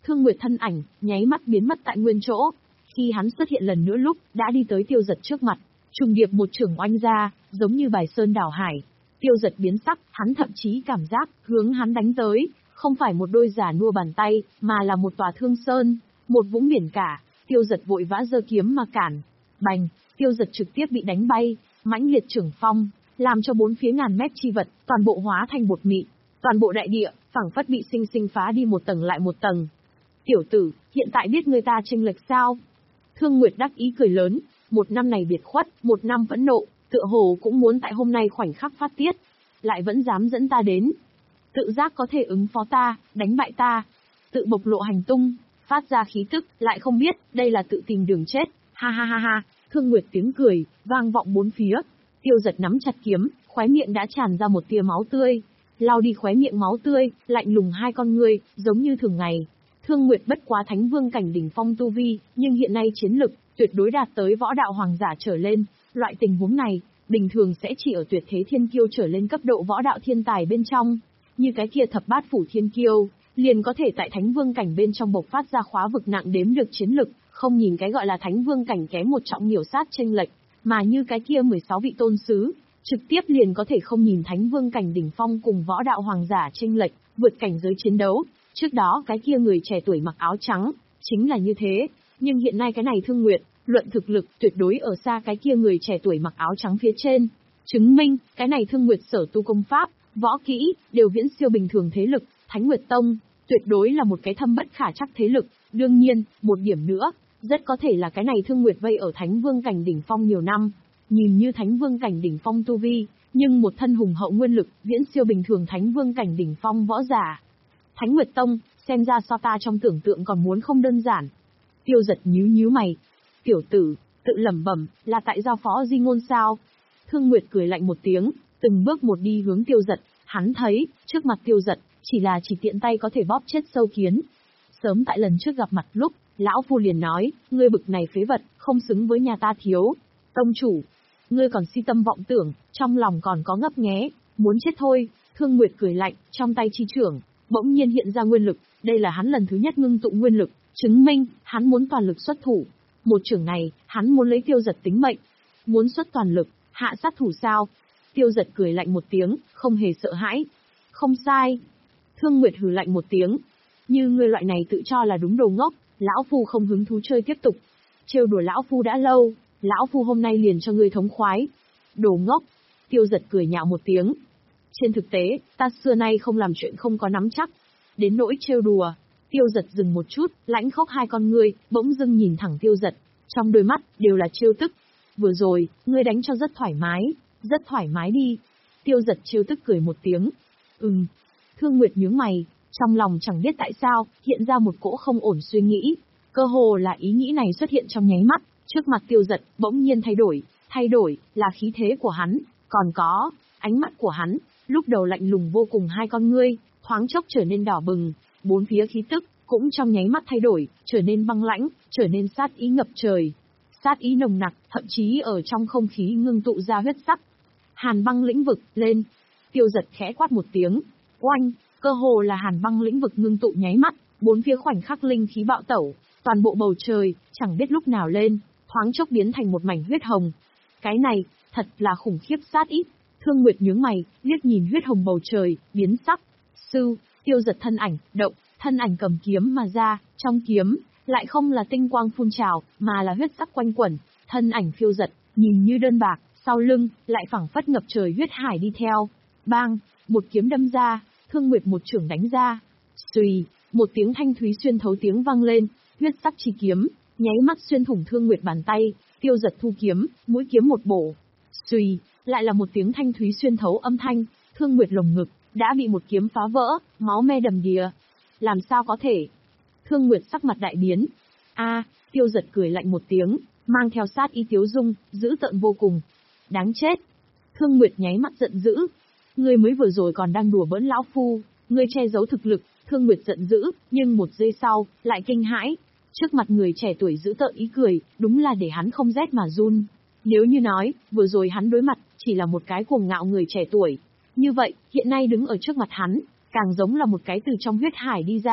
Thương Nguyệt thân ảnh, nháy mắt biến mất tại nguyên chỗ. Khi hắn xuất hiện lần nữa lúc, đã đi tới Tiêu Dật trước mặt, trùng điệp một chưởng oanh ra, giống như bài sơn đảo hải. Tiêu Dật biến sắc, hắn thậm chí cảm giác, hướng hắn đánh tới, không phải một đôi giả nua bàn tay, mà là một tòa thương sơn, một vũng biển cả. Tiêu Dật vội vã giơ kiếm mà cản. Bành, Tiêu Dật trực tiếp bị đánh bay, mãnh liệt chưởng phong, làm cho bốn phía ngàn mét chi vật, toàn bộ hóa thành bột mịn, toàn bộ đại địa, phảng phất bị sinh sinh phá đi một tầng lại một tầng. Tiểu tử, hiện tại biết người ta chênh lệch sao? Thương Nguyệt đắc ý cười lớn, một năm này biệt khuất, một năm phẫn nộ, tựa hồ cũng muốn tại hôm nay khoảnh khắc phát tiết, lại vẫn dám dẫn ta đến. Tự giác có thể ứng phó ta, đánh bại ta, tự bộc lộ hành tung, phát ra khí tức, lại không biết, đây là tự tìm đường chết, ha ha ha ha. Thương Nguyệt tiếng cười, vang vọng bốn phía. Tiêu Dật nắm chặt kiếm, khóe miệng đã tràn ra một tia máu tươi. Lau đi khóe miệng máu tươi, lạnh lùng hai con ngươi, giống như thường ngày. Thương Nguyệt bất quá thánh vương cảnh đỉnh phong tu vi, nhưng hiện nay chiến lực, tuyệt đối đạt tới võ đạo hoàng giả trở lên. Loại tình huống này, bình thường sẽ chỉ ở tuyệt thế thiên kiêu trở lên cấp độ võ đạo thiên tài bên trong. Như cái kia thập bát phủ thiên kiêu, liền có thể tại thánh vương cảnh bên trong bộc phát ra khóa vực nặng đếm được chiến lực. Không nhìn cái gọi là thánh vương cảnh kém một trọng miểu sát chênh lệch, mà như cái kia mười sáu vị tôn sứ, trực tiếp liền có thể không nhìn thánh vương cảnh đỉnh phong cùng võ đạo hoàng giả chênh lệch, vượt cảnh giới chiến đấu. Trước đó cái kia người trẻ tuổi mặc áo trắng, chính là như thế, nhưng hiện nay cái này Thương Nguyệt, luận thực lực tuyệt đối ở xa cái kia người trẻ tuổi mặc áo trắng phía trên. Chứng minh, cái này Thương Nguyệt sở tu công pháp, võ kỹ, đều viễn siêu bình thường thế lực, Thánh Nguyệt Tông, tuyệt đối là một cái thâm bất khả trắc thế lực. Đương nhiên, một điểm nữa, rất có thể là cái này Thương Nguyệt vây ở Thánh Vương cảnh đỉnh phong nhiều năm, nhìn như Thánh Vương cảnh đỉnh phong tu vi, nhưng một thân hùng hậu nguyên lực, viễn siêu bình thường Thánh Vương cảnh đỉnh phong võ giả. Thánh Nguyệt Tông, xem ra so ta trong tưởng tượng còn muốn không đơn giản. Tiêu Dật nhíu nhíu mày. Tiểu tử, tự lẩm bẩm, là tại giao phó di ngôn sao? Thương Nguyệt cười lạnh một tiếng, từng bước một đi hướng Tiêu Dật, hắn thấy, trước mặt Tiêu Dật, chỉ là chỉ tiện tay có thể bóp chết sâu kiến. Sớm tại lần trước gặp mặt lúc, lão phu liền nói, ngươi bực này phế vật, không xứng với nhà ta thiếu. Tông chủ, ngươi còn si tâm vọng tưởng, trong lòng còn có ngấp nghé, muốn chết thôi. Thương Nguyệt cười lạnh, trong tay chi trưởng, bỗng nhiên hiện ra nguyên lực, đây là hắn lần thứ nhất ngưng tụ nguyên lực, chứng minh, hắn muốn toàn lực xuất thủ. Một trưởng này, hắn muốn lấy Tiêu Dật tính mệnh. Muốn xuất toàn lực, hạ sát thủ sao? Tiêu Dật cười lạnh một tiếng, không hề sợ hãi. Không sai. Thương Nguyệt hừ lạnh một tiếng. Như ngươi loại này tự cho là đúng đồ ngốc, lão phu không hứng thú chơi tiếp tục. Trêu đùa lão phu đã lâu, lão phu hôm nay liền cho ngươi thống khoái. Đồ ngốc. Tiêu Dật cười nhạo một tiếng. Trên thực tế, ta xưa nay không làm chuyện không có nắm chắc. Đến nỗi trêu đùa. Tiêu Dật dừng một chút, lãnh khốc hai con ngươi, bỗng dưng nhìn thẳng Tiêu Dật, trong đôi mắt đều là trêu tức. Vừa rồi, ngươi đánh cho rất thoải mái, rất thoải mái đi. Tiêu Dật trêu tức cười một tiếng. Ừm. Thương Nguyệt nhướng mày, trong lòng chẳng biết tại sao, hiện ra một cỗ không ổn suy nghĩ. Cơ hồ là ý nghĩ này xuất hiện trong nháy mắt, trước mặt Tiêu Dật bỗng nhiên thay đổi, thay đổi là khí thế của hắn, còn có ánh mắt của hắn, lúc đầu lạnh lùng vô cùng hai con ngươi, thoáng chốc trở nên đỏ bừng, bốn phía khí tức cũng trong nháy mắt thay đổi, trở nên băng lãnh, trở nên sát ý ngập trời. Sát ý nồng nặc, thậm chí ở trong không khí ngưng tụ ra huyết sắc. Hàn băng lĩnh vực, lên. Tiêu Dật khẽ quát một tiếng. Oanh, cơ hồ là hàn băng lĩnh vực ngưng tụ nháy mắt, bốn phía khoảnh khắc linh khí bạo tẩu, toàn bộ bầu trời, chẳng biết lúc nào lên, thoáng chốc biến thành một mảnh huyết hồng. Cái này, thật là khủng khiếp sát ý. Thương Nguyệt nhướng mày, liếc nhìn huyết hồng bầu trời, biến sắc. Sư, Tiêu Dật thân ảnh, động, thân ảnh cầm kiếm mà ra, trong kiếm, lại không là tinh quang phun trào, mà là huyết sắc quanh quẩn, thân ảnh phiêu giật, nhìn như đơn bạc, sau lưng, lại phảng phất ngập trời huyết hải đi theo. Bang, một kiếm đâm ra, Thương Nguyệt một chưởng đánh ra. Xùy, một tiếng thanh thúy xuyên thấu tiếng vang lên, huyết sắc chi kiếm, nháy mắt xuyên thủng Thương Nguyệt bàn tay, Tiêu Dật thu kiếm, mũi kiếm một bổ. Xùy, lại là một tiếng thanh thúy xuyên thấu âm thanh, Thương Nguyệt lồng ngực đã bị một kiếm phá vỡ, máu me đầm đìa. Làm sao có thể? Thương Nguyệt sắc mặt đại biến. A, Tiêu Dật cười lạnh một tiếng, mang theo sát ý tiếu dung, dữ tợn vô cùng. Đáng chết. Thương Nguyệt nháy mắt giận dữ. Ngươi mới vừa rồi còn đang đùa bỡn lão phu, ngươi che giấu thực lực. Thương Nguyệt giận dữ, nhưng một giây sau, lại kinh hãi. Trước mặt người trẻ tuổi dữ tợn ý cười, đúng là để hắn không rét mà run. Nếu như nói, vừa rồi hắn đối mặt, chỉ là một cái cuồng ngạo người trẻ tuổi. Như vậy, hiện nay đứng ở trước mặt hắn, càng giống là một cái từ trong huyết hải đi ra,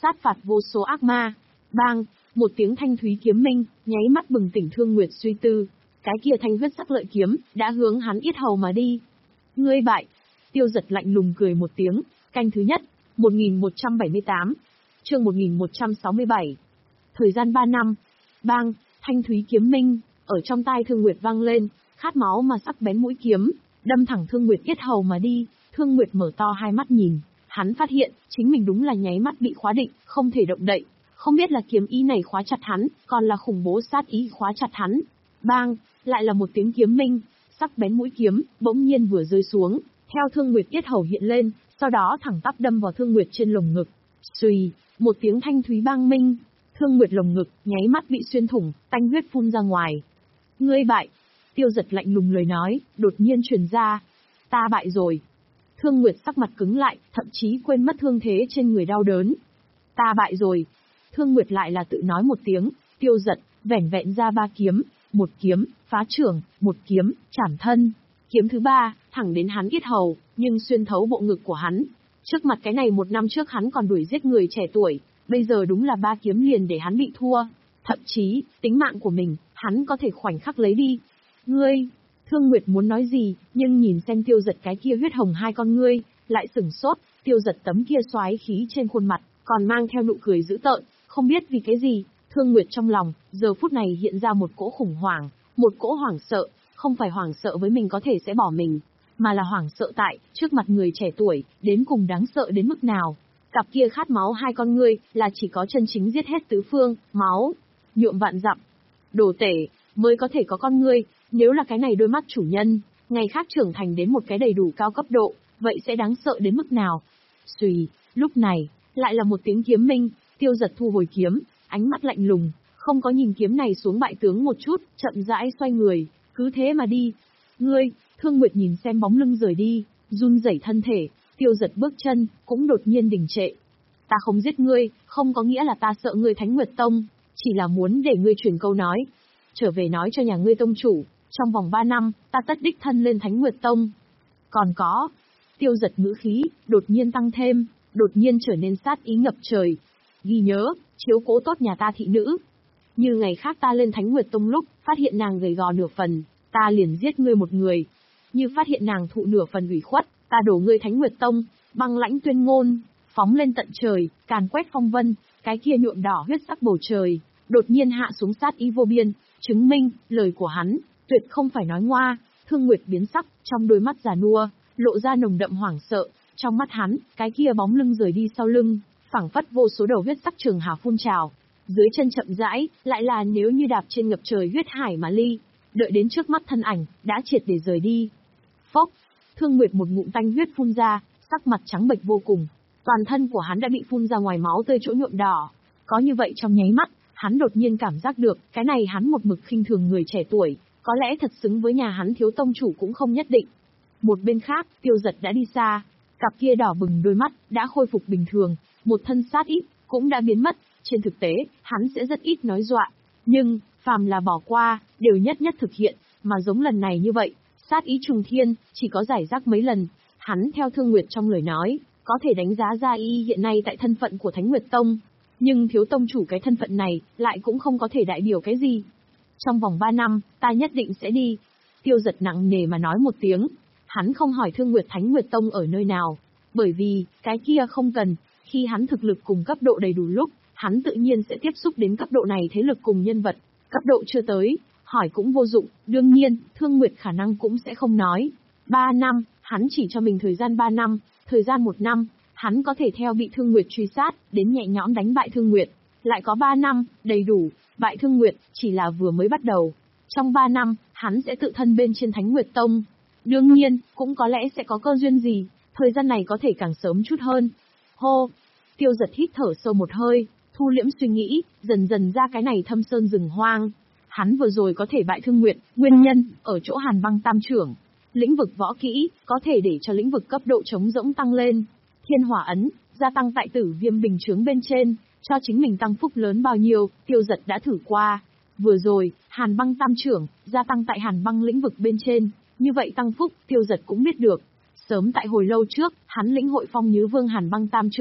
sát phạt vô số ác ma. Bang, một tiếng thanh thúy kiếm minh, nháy mắt bừng tỉnh Thương Nguyệt suy tư. Cái kia thanh huyết sắc lợi kiếm, đã hướng hắn yết hầu mà đi. Ngươi bại. Tiêu Giật lạnh lùng cười một tiếng, canh thứ nhất, một nghìn một trăm bảy mươi tám. Chương một nghìn một trăm sáu mươi bảy. Thời gian ba năm. Bang, thanh thúy kiếm minh, ở trong tai Thương Nguyệt vang lên, khát máu mà sắc bén mũi kiếm, đâm thẳng Thương Nguyệt yết hầu mà đi. Thương Nguyệt mở to hai mắt nhìn, hắn phát hiện, chính mình đúng là nháy mắt bị khóa định, không thể động đậy. Không biết là kiếm ý này khóa chặt hắn, còn là khủng bố sát ý khóa chặt hắn. Bang, lại là một tiếng kiếm minh, sắc bén mũi kiếm, bỗng nhiên vừa rơi xuống, theo Thương Nguyệt yết hầu hiện lên, sau đó thẳng tắp đâm vào Thương Nguyệt trên lồng ngực. Xuy, một tiếng thanh thúy bang minh, Thương Nguyệt lồng ngực, nháy mắt bị xuyên thủng, tanh huyết phun ra ngoài. Ngươi bại. Tiêu Giật lạnh lùng lời nói, đột nhiên truyền ra. Ta bại rồi. Thương Nguyệt sắc mặt cứng lại, thậm chí quên mất thương thế trên người đau đớn. Ta bại rồi. Thương Nguyệt lại là tự nói một tiếng. Tiêu Giật, vẻn vẹn ra ba kiếm, một kiếm, phá trưởng, một kiếm, chảm thân. Kiếm thứ ba, thẳng đến hắn yết hầu, nhưng xuyên thấu bộ ngực của hắn. Trước mặt cái này một năm trước hắn còn đuổi giết người trẻ tuổi, bây giờ đúng là ba kiếm liền để hắn bị thua. Thậm chí, tính mạng của mình, hắn có thể khoảnh khắc lấy đi. Ngươi, Thương Nguyệt muốn nói gì, nhưng nhìn xem Tiêu Giật cái kia huyết hồng hai con ngươi, lại sửng sốt. Tiêu Giật tấm kia xoái khí trên khuôn mặt, còn mang theo nụ cười dữ tợn, không biết vì cái gì, Thương Nguyệt trong lòng, giờ phút này hiện ra một cỗ khủng hoảng, một cỗ hoảng sợ, không phải hoảng sợ với mình có thể sẽ bỏ mình, mà là hoảng sợ tại, trước mặt người trẻ tuổi, đến cùng đáng sợ đến mức nào. Cặp kia khát máu hai con ngươi, là chỉ có chân chính giết hết tứ phương, máu, nhuộm vạn dặm. Đồ tể, mới có thể có con ngươi, nếu là cái này đôi mắt chủ nhân, ngày khác trưởng thành đến một cái đầy đủ cao cấp độ, vậy sẽ đáng sợ đến mức nào. Xùy, lúc này, lại là một tiếng kiếm minh, Tiêu Giật thu hồi kiếm, ánh mắt lạnh lùng, không có nhìn kiếm này xuống bại tướng một chút, chậm rãi xoay người, cứ thế mà đi. Ngươi, Thương Nguyệt nhìn xem bóng lưng rời đi, run rẩy thân thể, Tiêu Giật bước chân, cũng đột nhiên đình trệ. Ta không giết ngươi, không có nghĩa là ta sợ ngươi Thánh Nguyệt Tông, chỉ là muốn để ngươi truyền câu nói. Trở về nói cho nhà ngươi tông chủ, trong vòng ba năm, ta tất đích thân lên Thánh Nguyệt Tông. Còn có, Tiêu Giật ngữ khí, đột nhiên tăng thêm, đột nhiên trở nên sát ý ngập trời. Ghi nhớ, chiếu cố tốt nhà ta thị nữ. Như ngày khác ta lên Thánh Nguyệt Tông lúc, phát hiện nàng gầy gò nửa phần, ta liền giết ngươi một người. Như phát hiện nàng thụ nửa phần ủy khuất, ta đổ ngươi Thánh Nguyệt Tông, băng lãnh tuyên ngôn, phóng lên tận trời, càn quét phong vân, cái kia nhuộm đỏ huyết sắc bầu trời, đột nhiên hạ xuống sát ý vô biên, chứng minh, lời của hắn, tuyệt không phải nói ngoa. Thương Nguyệt biến sắc, trong đôi mắt già nua, lộ ra nồng đậm hoảng sợ, trong mắt hắn, cái kia bóng lưng rời đi sau lưng, phảng phất vô số đầu huyết sắc trường hà phun trào. Dưới chân chậm rãi, lại là nếu như đạp trên ngập trời huyết hải mà ly, đợi đến trước mắt thân ảnh, đã triệt để rời đi. Phốc, Thương Nguyệt một ngụm tanh huyết phun ra, sắc mặt trắng bệch vô cùng, toàn thân của hắn đã bị phun ra ngoài máu tươi chỗ nhuộm đỏ. Có như vậy trong nháy mắt, hắn đột nhiên cảm giác được, cái này hắn một mực khinh thường người trẻ tuổi, có lẽ thật xứng với nhà hắn thiếu tông chủ cũng không nhất định. Một bên khác, Tiêu Giật đã đi xa, cặp kia đỏ bừng đôi mắt, đã khôi phục bình thường, một thân sát ý, cũng đã biến mất. Trên thực tế, hắn sẽ rất ít nói dọa, nhưng, phàm là bỏ qua, đều nhất nhất thực hiện, mà giống lần này như vậy, sát ý trùng thiên, chỉ có giải rác mấy lần. Hắn theo Thương Nguyệt trong lời nói, có thể đánh giá ra y hiện nay tại thân phận của Thánh Nguyệt Tông, nhưng thiếu tông chủ cái thân phận này, lại cũng không có thể đại biểu cái gì. Trong vòng ba năm, ta nhất định sẽ đi. Tiêu Giật nặng nề mà nói một tiếng, hắn không hỏi Thương Nguyệt Thánh Nguyệt Tông ở nơi nào, bởi vì, cái kia không cần, khi hắn thực lực cùng cấp độ đầy đủ lúc, hắn tự nhiên sẽ tiếp xúc đến cấp độ này thế lực cùng nhân vật, cấp độ chưa tới, hỏi cũng vô dụng, đương nhiên, Thương Nguyệt khả năng cũng sẽ không nói. Ba năm, hắn chỉ cho mình thời gian ba năm, thời gian một năm, hắn có thể theo bị Thương Nguyệt truy sát, đến nhẹ nhõm đánh bại Thương Nguyệt. Lại có ba năm, đầy đủ, bại Thương Nguyệt, chỉ là vừa mới bắt đầu. Trong ba năm, hắn sẽ tự thân bên trên Thánh Nguyệt Tông. Đương nhiên, cũng có lẽ sẽ có cơ duyên gì, thời gian này có thể càng sớm chút hơn. Hô! Tiêu Giật hít thở sâu một hơi, thu liễm suy nghĩ, dần dần ra cái này thâm sơn rừng hoang. Hắn vừa rồi có thể bại Thương Nguyệt, nguyên nhân, ở chỗ Hàn Băng Tam Trưởng. Lĩnh vực võ kỹ, có thể để cho lĩnh vực cấp độ trống rỗng tăng lên. Thiên Hỏa Ấn, gia tăng tại Tử Viêm bình chướng bên trên, cho chính mình tăng phúc lớn bao nhiêu, Tiêu Giật đã thử qua. Vừa rồi, Hàn Băng Tam Trưởng, gia tăng tại Hàn Băng lĩnh vực bên trên, như vậy tăng phúc, Tiêu Giật cũng biết được. Sớm tại hồi lâu trước, hắn lĩnh hội Phong Nhứ Vương Hàn Băng Tam Trưởng lúc,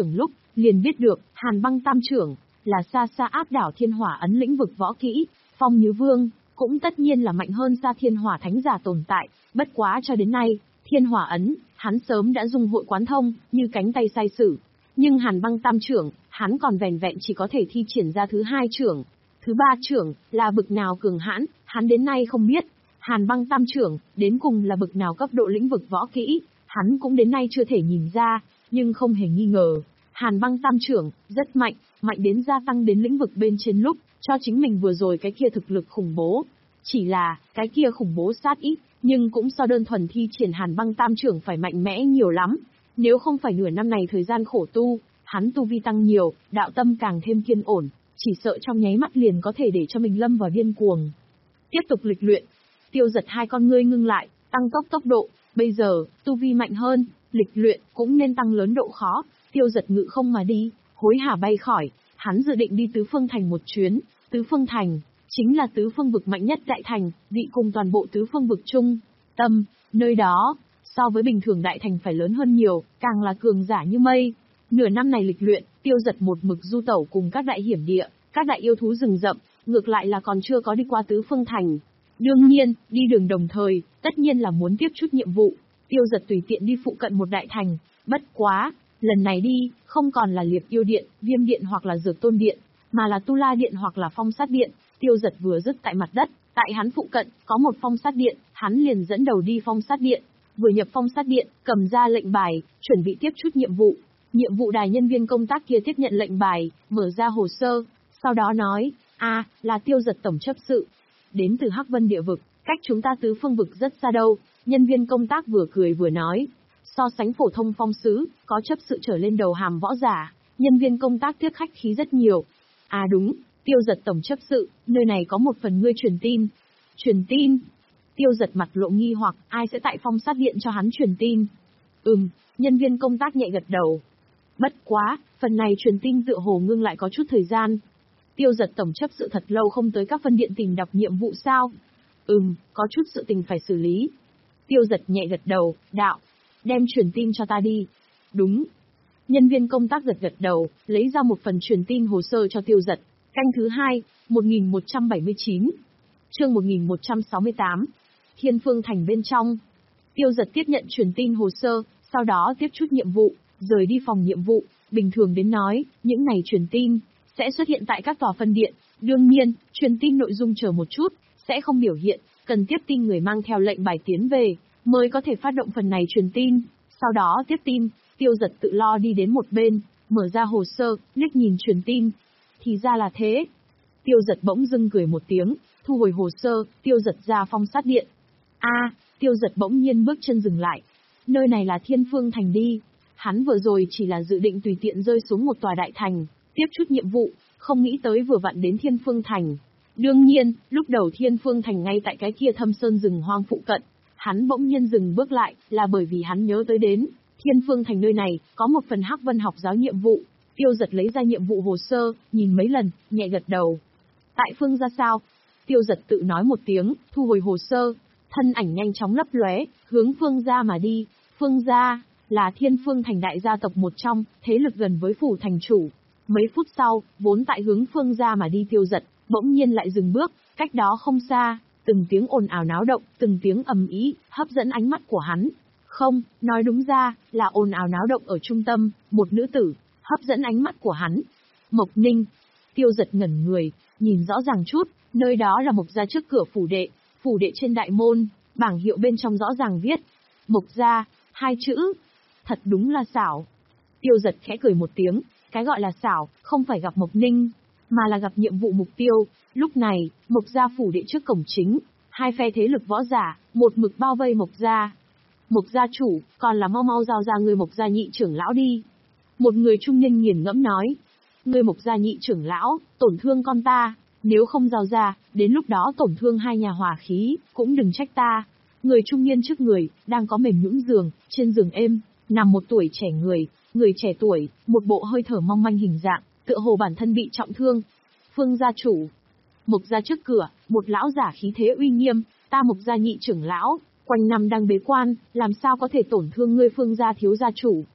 liền biết được, Hàn Băng Tam trưởng, là xa xa áp đảo Thiên Hỏa ấn lĩnh vực võ kỹ, Phong Như Vương, cũng tất nhiên là mạnh hơn xa Thiên Hỏa Thánh giả tồn tại, bất quá cho đến nay, Thiên Hỏa ấn, hắn sớm đã dung hội quán thông, như cánh tay sai sử. Nhưng Hàn Băng Tam trưởng, hắn còn vẻn vẹn chỉ có thể thi triển ra thứ hai trưởng. Thứ ba trưởng, là bực nào cường hãn, hắn đến nay không biết. Hàn Băng Tam trưởng, đến cùng là bực nào cấp độ lĩnh vực võ kỹ, hắn cũng đến nay chưa thể nhìn ra, nhưng không hề nghi ngờ. Hàn Băng Tam trưởng, rất mạnh, mạnh đến gia tăng đến lĩnh vực bên trên lúc, cho chính mình vừa rồi cái kia thực lực khủng bố. Chỉ là, cái kia khủng bố sát ít, nhưng cũng so đơn thuần thi triển Hàn Băng Tam trưởng phải mạnh mẽ nhiều lắm. Nếu không phải nửa năm này thời gian khổ tu, hắn tu vi tăng nhiều, đạo tâm càng thêm kiên ổn, chỉ sợ trong nháy mắt liền có thể để cho mình lâm vào điên cuồng. Tiếp tục lịch luyện, Tiêu Giật hai con ngươi ngưng lại, tăng tốc tốc độ, bây giờ, tu vi mạnh hơn, lịch luyện cũng nên tăng lớn độ khó. Tiêu Giật ngự không mà đi, hối hả bay khỏi, hắn dự định đi Tứ Phương Thành một chuyến. Tứ Phương Thành chính là tứ phương vực mạnh nhất đại thành, vị cùng toàn bộ tứ phương vực chung tâm, nơi đó so với bình thường đại thành phải lớn hơn nhiều, càng là cường giả như mây. Nửa năm này lịch luyện, Tiêu Giật một mực du tẩu cùng các đại hiểm địa, các đại yêu thú rừng rậm, ngược lại là còn chưa có đi qua Tứ Phương Thành. Đương nhiên, đi đường đồng thời, tất nhiên là muốn tiếp chút nhiệm vụ. Tiêu Giật tùy tiện đi phụ cận một đại thành, bất quá, lần này đi, không còn là Liệp Yêu Điện, Viêm Điện hoặc là Dược Tôn Điện, mà là Tu La Điện hoặc là Phong Sát Điện. Tiêu Giật vừa dứt tại mặt đất, tại hắn phụ cận, có một Phong Sát Điện, hắn liền dẫn đầu đi Phong Sát Điện. Vừa nhập Phong Sát Điện, cầm ra lệnh bài, chuẩn bị tiếp chút nhiệm vụ. Nhiệm vụ đài nhân viên công tác kia tiếp nhận lệnh bài, mở ra hồ sơ, sau đó nói, a, là Tiêu Giật tổng chấp sự. Đến từ Hắc Vân địa vực, cách chúng ta tứ phương vực rất xa đâu. Nhân viên công tác vừa cười vừa nói, so sánh phổ thông phong sứ, có chấp sự trở lên đầu hàm võ giả, nhân viên công tác tiếp khách khí rất nhiều. À đúng, Tiêu Giật tổng chấp sự, nơi này có một phần ngươi truyền tin. Truyền tin? Tiêu Giật mặt lộ nghi hoặc, ai sẽ tại Phong Sát Điện cho hắn truyền tin? Ừm, nhân viên công tác nhẹ gật đầu. Bất quá, phần này truyền tin tựa hồ ngưng lại có chút thời gian. Tiêu Giật tổng chấp sự thật lâu không tới các phân điện tìm đọc nhiệm vụ sao? Ừm, có chút sự tình phải xử lý. Tiêu Giật nhẹ gật đầu, đạo, đem truyền tin cho ta đi. Đúng. Nhân viên công tác gật gật đầu, lấy ra một phần truyền tin hồ sơ cho Tiêu Giật. Canh thứ hai, một nghìn một trăm bảy mươi chín. Chương một nghìn một trăm sáu mươi tám. Thiên Phương Thành bên trong. Tiêu Giật tiếp nhận truyền tin hồ sơ, sau đó tiếp chút nhiệm vụ, rời đi phòng nhiệm vụ. Bình thường đến nói, những này truyền tin sẽ xuất hiện tại các tòa phân điện. Đương nhiên, truyền tin nội dung chờ một chút, sẽ không biểu hiện, cần tiếp tin người mang theo lệnh bài tiến về, mới có thể phát động phần này truyền tin. Sau đó tiếp tin, Tiêu Giật tự lo đi đến một bên, mở ra hồ sơ, liếc nhìn truyền tin. Thì ra là thế. Tiêu Giật bỗng dưng cười một tiếng, thu hồi hồ sơ, Tiêu Giật ra Phong Sát Điện. A, à, Tiêu Giật bỗng nhiên bước chân dừng lại. Nơi này là Thiên Phương Thành đi. Hắn vừa rồi chỉ là dự định tùy tiện rơi xuống một tòa đại thành, tiếp chút nhiệm vụ, không nghĩ tới vừa vặn đến Thiên Phương Thành. Đương nhiên, lúc đầu Thiên Phương Thành ngay tại cái kia thâm sơn rừng hoang phụ cận. Hắn bỗng nhiên dừng bước lại, là bởi vì hắn nhớ tới đến Thiên Phương Thành nơi này, có một phần Hắc Vân học giáo nhiệm vụ. Tiêu Giật lấy ra nhiệm vụ hồ sơ, nhìn mấy lần, nhẹ gật đầu. Tại phương ra sao? Tiêu Giật tự nói một tiếng, thu hồi hồ sơ, thân ảnh nhanh chóng lấp lóe, hướng phương gia mà đi. Phương gia là Thiên Phương Thành đại gia tộc một trong, thế lực gần với phủ thành chủ. Mấy phút sau, vốn tại hướng phương gia mà đi Tiêu Giật, bỗng nhiên lại dừng bước, cách đó không xa, từng tiếng ồn ào náo động, từng tiếng ầm ĩ, hấp dẫn ánh mắt của hắn. Không, nói đúng ra, là ồn ào náo động ở trung tâm, một nữ tử, hấp dẫn ánh mắt của hắn. Mộc Ninh. Tiêu Giật ngẩn người, nhìn rõ ràng chút, nơi đó là Mộc gia trước cửa phủ đệ, phủ đệ trên đại môn, bảng hiệu bên trong rõ ràng viết Mộc gia, hai chữ. Thật đúng là xảo. Tiêu Giật khẽ cười một tiếng, cái gọi là xảo, không phải gặp Mộc Ninh, mà là gặp nhiệm vụ mục tiêu. Lúc này, Mộc gia phủ đệ trước cổng chính, hai phe thế lực võ giả, một mực bao vây Mộc gia. Mộc gia chủ, còn là mau mau giao ra người Mộc gia nhị trưởng lão đi. Một người trung niên nghiền ngẫm nói, người Mộc gia nhị trưởng lão, tổn thương con ta, nếu không giao ra, đến lúc đó tổn thương hai nhà hòa khí, cũng đừng trách ta. Người trung niên trước người, đang có mềm nhũn giường, trên giường êm, nằm một tuổi trẻ người, người trẻ tuổi, một bộ hơi thở mong manh hình dạng, tựa hồ bản thân bị trọng thương. Phương gia chủ. Mộc gia trước cửa, một lão giả khí thế uy nghiêm, ta Mộc gia nhị trưởng lão, quanh năm đang bế quan, làm sao có thể tổn thương ngươi Phương gia thiếu gia chủ.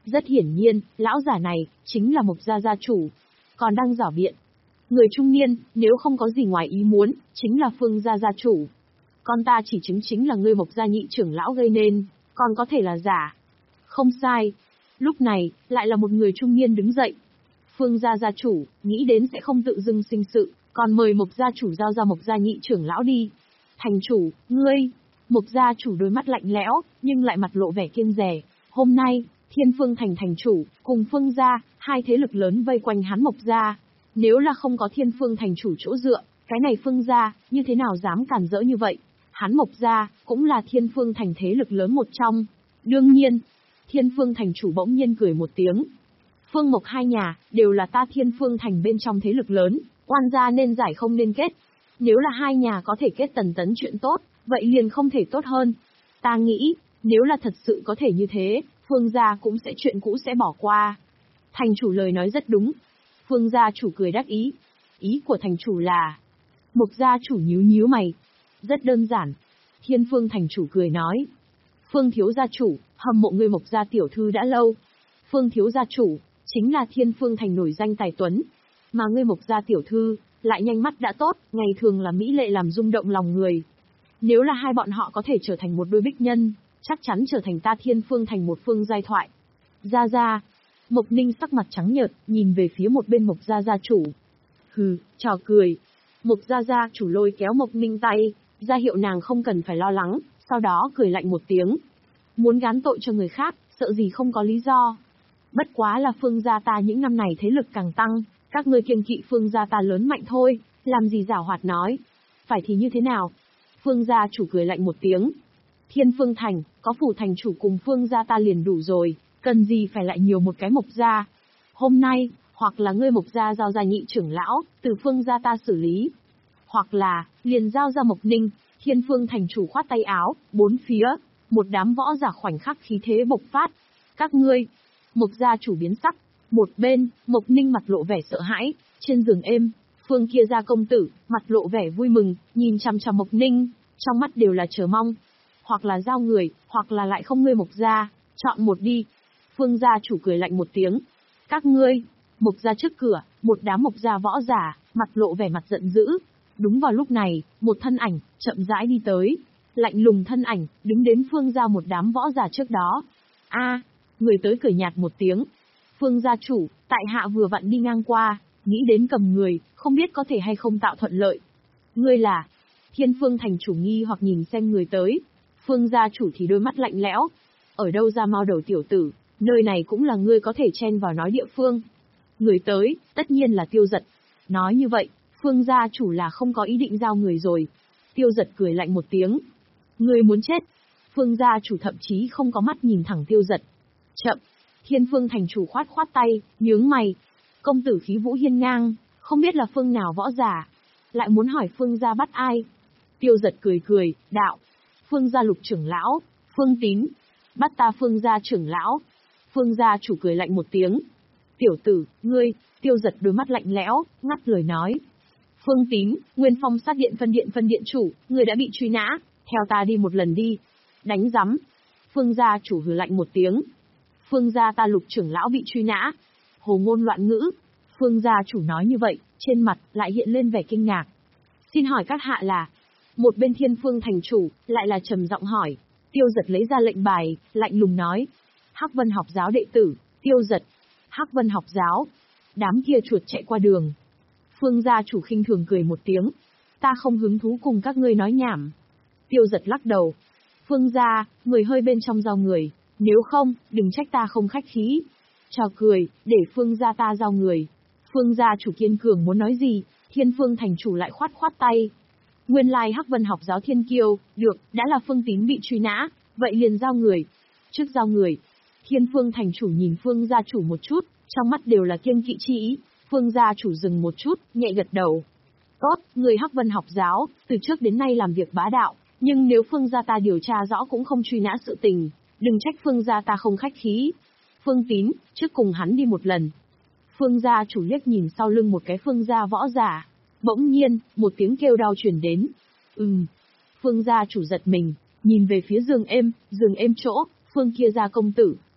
Rất hiển nhiên, lão giả này, chính là Mộc gia gia chủ. Còn đang giảo biện. Người trung niên, nếu không có gì ngoài ý muốn, chính là Phương gia gia chủ. Con ta chỉ chứng chính là ngươi Mộc gia nhị trưởng lão gây nên, còn có thể là giả. Không sai. Lúc này, lại là một người trung niên đứng dậy. Phương gia gia chủ, nghĩ đến sẽ không tự dưng sinh sự, còn mời Mộc gia chủ giao ra Mộc gia nhị trưởng lão đi. Thành chủ, ngươi. Mộc gia chủ đôi mắt lạnh lẽo, nhưng lại mặt lộ vẻ kiêng dè. Hôm nay, Thiên Phương Thành thành chủ, cùng Phương gia, hai thế lực lớn vây quanh hắn Mộc gia. Nếu là không có Thiên Phương Thành chủ chỗ dựa, cái này Phương gia, như thế nào dám cản rỡ như vậy? Hắn Mộc gia, cũng là Thiên Phương Thành thế lực lớn một trong. Đương nhiên, Thiên Phương Thành chủ bỗng nhiên cười một tiếng. Phương Mộc hai nhà, đều là ta Thiên Phương Thành bên trong thế lực lớn, oan gia nên giải không nên kết. Nếu là hai nhà có thể kết tần tấn chuyện tốt, vậy liền không thể tốt hơn. Ta nghĩ, nếu là thật sự có thể như thế, Phương gia cũng sẽ chuyện cũ sẽ bỏ qua. Thành chủ lời nói rất đúng. Phương gia chủ cười đắc ý. Ý của thành chủ là... Mộc gia chủ nhíu nhíu mày. Rất đơn giản. Thiên Phương Thành chủ cười nói. Phương thiếu gia chủ, hâm mộ ngươi Mộc gia tiểu thư đã lâu. Phương thiếu gia chủ, chính là Thiên Phương Thành nổi danh tài tuấn. Mà ngươi Mộc gia tiểu thư, lại nhanh mắt đã tốt, ngày thường là mỹ lệ làm rung động lòng người. Nếu là hai bọn họ có thể trở thành một đôi bích nhân, chắc chắn trở thành ta Thiên Phương Thành một phương giai thoại. Gia Gia. Mộc Ninh sắc mặt trắng nhợt, nhìn về phía một bên Mộc gia gia chủ. Hừ, trò cười. Mộc gia gia chủ lôi kéo Mộc Ninh tay, ra hiệu nàng không cần phải lo lắng, sau đó cười lạnh một tiếng. Muốn gán tội cho người khác, sợ gì không có lý do. Bất quá là Phương gia ta những năm này thế lực càng tăng, các ngươi kiêng kỵ Phương gia ta lớn mạnh thôi, làm gì giảo hoạt nói. Phải thì như thế nào? Phương gia chủ cười lạnh một tiếng. Thiên Phương Thành, có phủ thành chủ cùng Phương gia ta liền đủ rồi, cần gì phải lại nhiều một cái Mộc gia. Hôm nay, hoặc là ngươi Mộc gia giao ra nhị trưởng lão, từ Phương gia ta xử lý. Hoặc là, liền giao ra Mộc Ninh. Thiên Phương Thành chủ khoát tay áo, bốn phía, một đám võ giả khoảnh khắc khí thế bộc phát. Các ngươi, Mộc gia chủ biến sắc. Một bên, Mộc Ninh mặt lộ vẻ sợ hãi, trên giường êm, Phương kia gia công tử, mặt lộ vẻ vui mừng, nhìn chằm chằm Mộc Ninh, trong mắt đều là chờ mong. Hoặc là giao người, hoặc là lại không ngươi Mộc gia, chọn một đi. Phương gia chủ cười lạnh một tiếng. Các ngươi, Mộc gia trước cửa, một đám Mộc gia võ giả, mặt lộ vẻ mặt giận dữ. Đúng vào lúc này, một thân ảnh, chậm rãi đi tới. Lạnh lùng thân ảnh, đứng đến Phương gia một đám võ giả trước đó. A, người tới cười nhạt một tiếng. Phương gia chủ, tại hạ vừa vặn đi ngang qua, nghĩ đến cầm người, không biết có thể hay không tạo thuận lợi. Ngươi là... Thiên Phương Thành chủ nghi hoặc nhìn xem người tới. Phương gia chủ thì đôi mắt lạnh lẽo. Ở đâu ra mau đầu tiểu tử, nơi này cũng là ngươi có thể chen vào nói địa phương. Người tới, tất nhiên là Tiêu Dật. Nói như vậy, Phương gia chủ là không có ý định giao người rồi. Tiêu Dật cười lạnh một tiếng. Ngươi muốn chết. Phương gia chủ thậm chí không có mắt nhìn thẳng Tiêu Dật. Chậm. Thiên Phương Thành chủ khoát khoát tay, nhướng mày. Công tử khí vũ hiên ngang, không biết là phương nào võ giả. Lại muốn hỏi Phương gia bắt ai? Tiêu Dật cười cười, đạo. Phương gia lục trưởng lão, Phương Tín. Bắt ta Phương gia trưởng lão. Phương gia chủ cười lạnh một tiếng. Tiểu tử, ngươi, Tiêu Dật đôi mắt lạnh lẽo, ngắt lời nói. Phương Tín, Nguyên Phong sát điện phân điện phân điện chủ, ngươi đã bị truy nã, theo ta đi một lần đi. Đánh rắm. Phương gia chủ hừ lạnh một tiếng. Phương gia ta lục trưởng lão bị truy nã. Hồ ngôn loạn ngữ. Phương gia chủ nói như vậy, trên mặt lại hiện lên vẻ kinh ngạc. Xin hỏi các hạ là... Một bên Thiên Phương Thành chủ, lại là trầm giọng hỏi. Tiêu Dật lấy ra lệnh bài, lạnh lùng nói. Hắc Vân học giáo đệ tử, Tiêu Dật. Hắc Vân học giáo. Đám kia chuột chạy qua đường. Phương gia chủ khinh thường cười một tiếng. Ta không hứng thú cùng các ngươi nói nhảm. Tiêu Dật lắc đầu. Phương gia, người hơi bên trong giao người. Nếu không, đừng trách ta không khách khí. Trò cười, để Phương gia ta giao người. Phương gia chủ kiên cường muốn nói gì, Thiên Phương Thành chủ lại khoát khoát tay. Nguyên lai Hắc Vân học giáo thiên kiêu, được, đã là Phương Tín bị truy nã, vậy liền giao người. Trước giao người, Thiên Phương Thành chủ nhìn Phương gia chủ một chút, trong mắt đều là kiêng kỵ chi ý. Phương gia chủ dừng một chút, nhẹ gật đầu. Tốt, người Hắc Vân học giáo, từ trước đến nay làm việc bá đạo, nhưng nếu Phương gia ta điều tra rõ cũng không truy nã sự tình, đừng trách Phương gia ta không khách khí. Phương Tín, trước cùng hắn đi một lần. Phương gia chủ liếc nhìn sau lưng một cái Phương gia võ giả. Bỗng nhiên, một tiếng kêu đau truyền đến. Ừm. Phương gia chủ giật mình, nhìn về phía giường êm, giường êm chỗ, Phương kia gia công tử.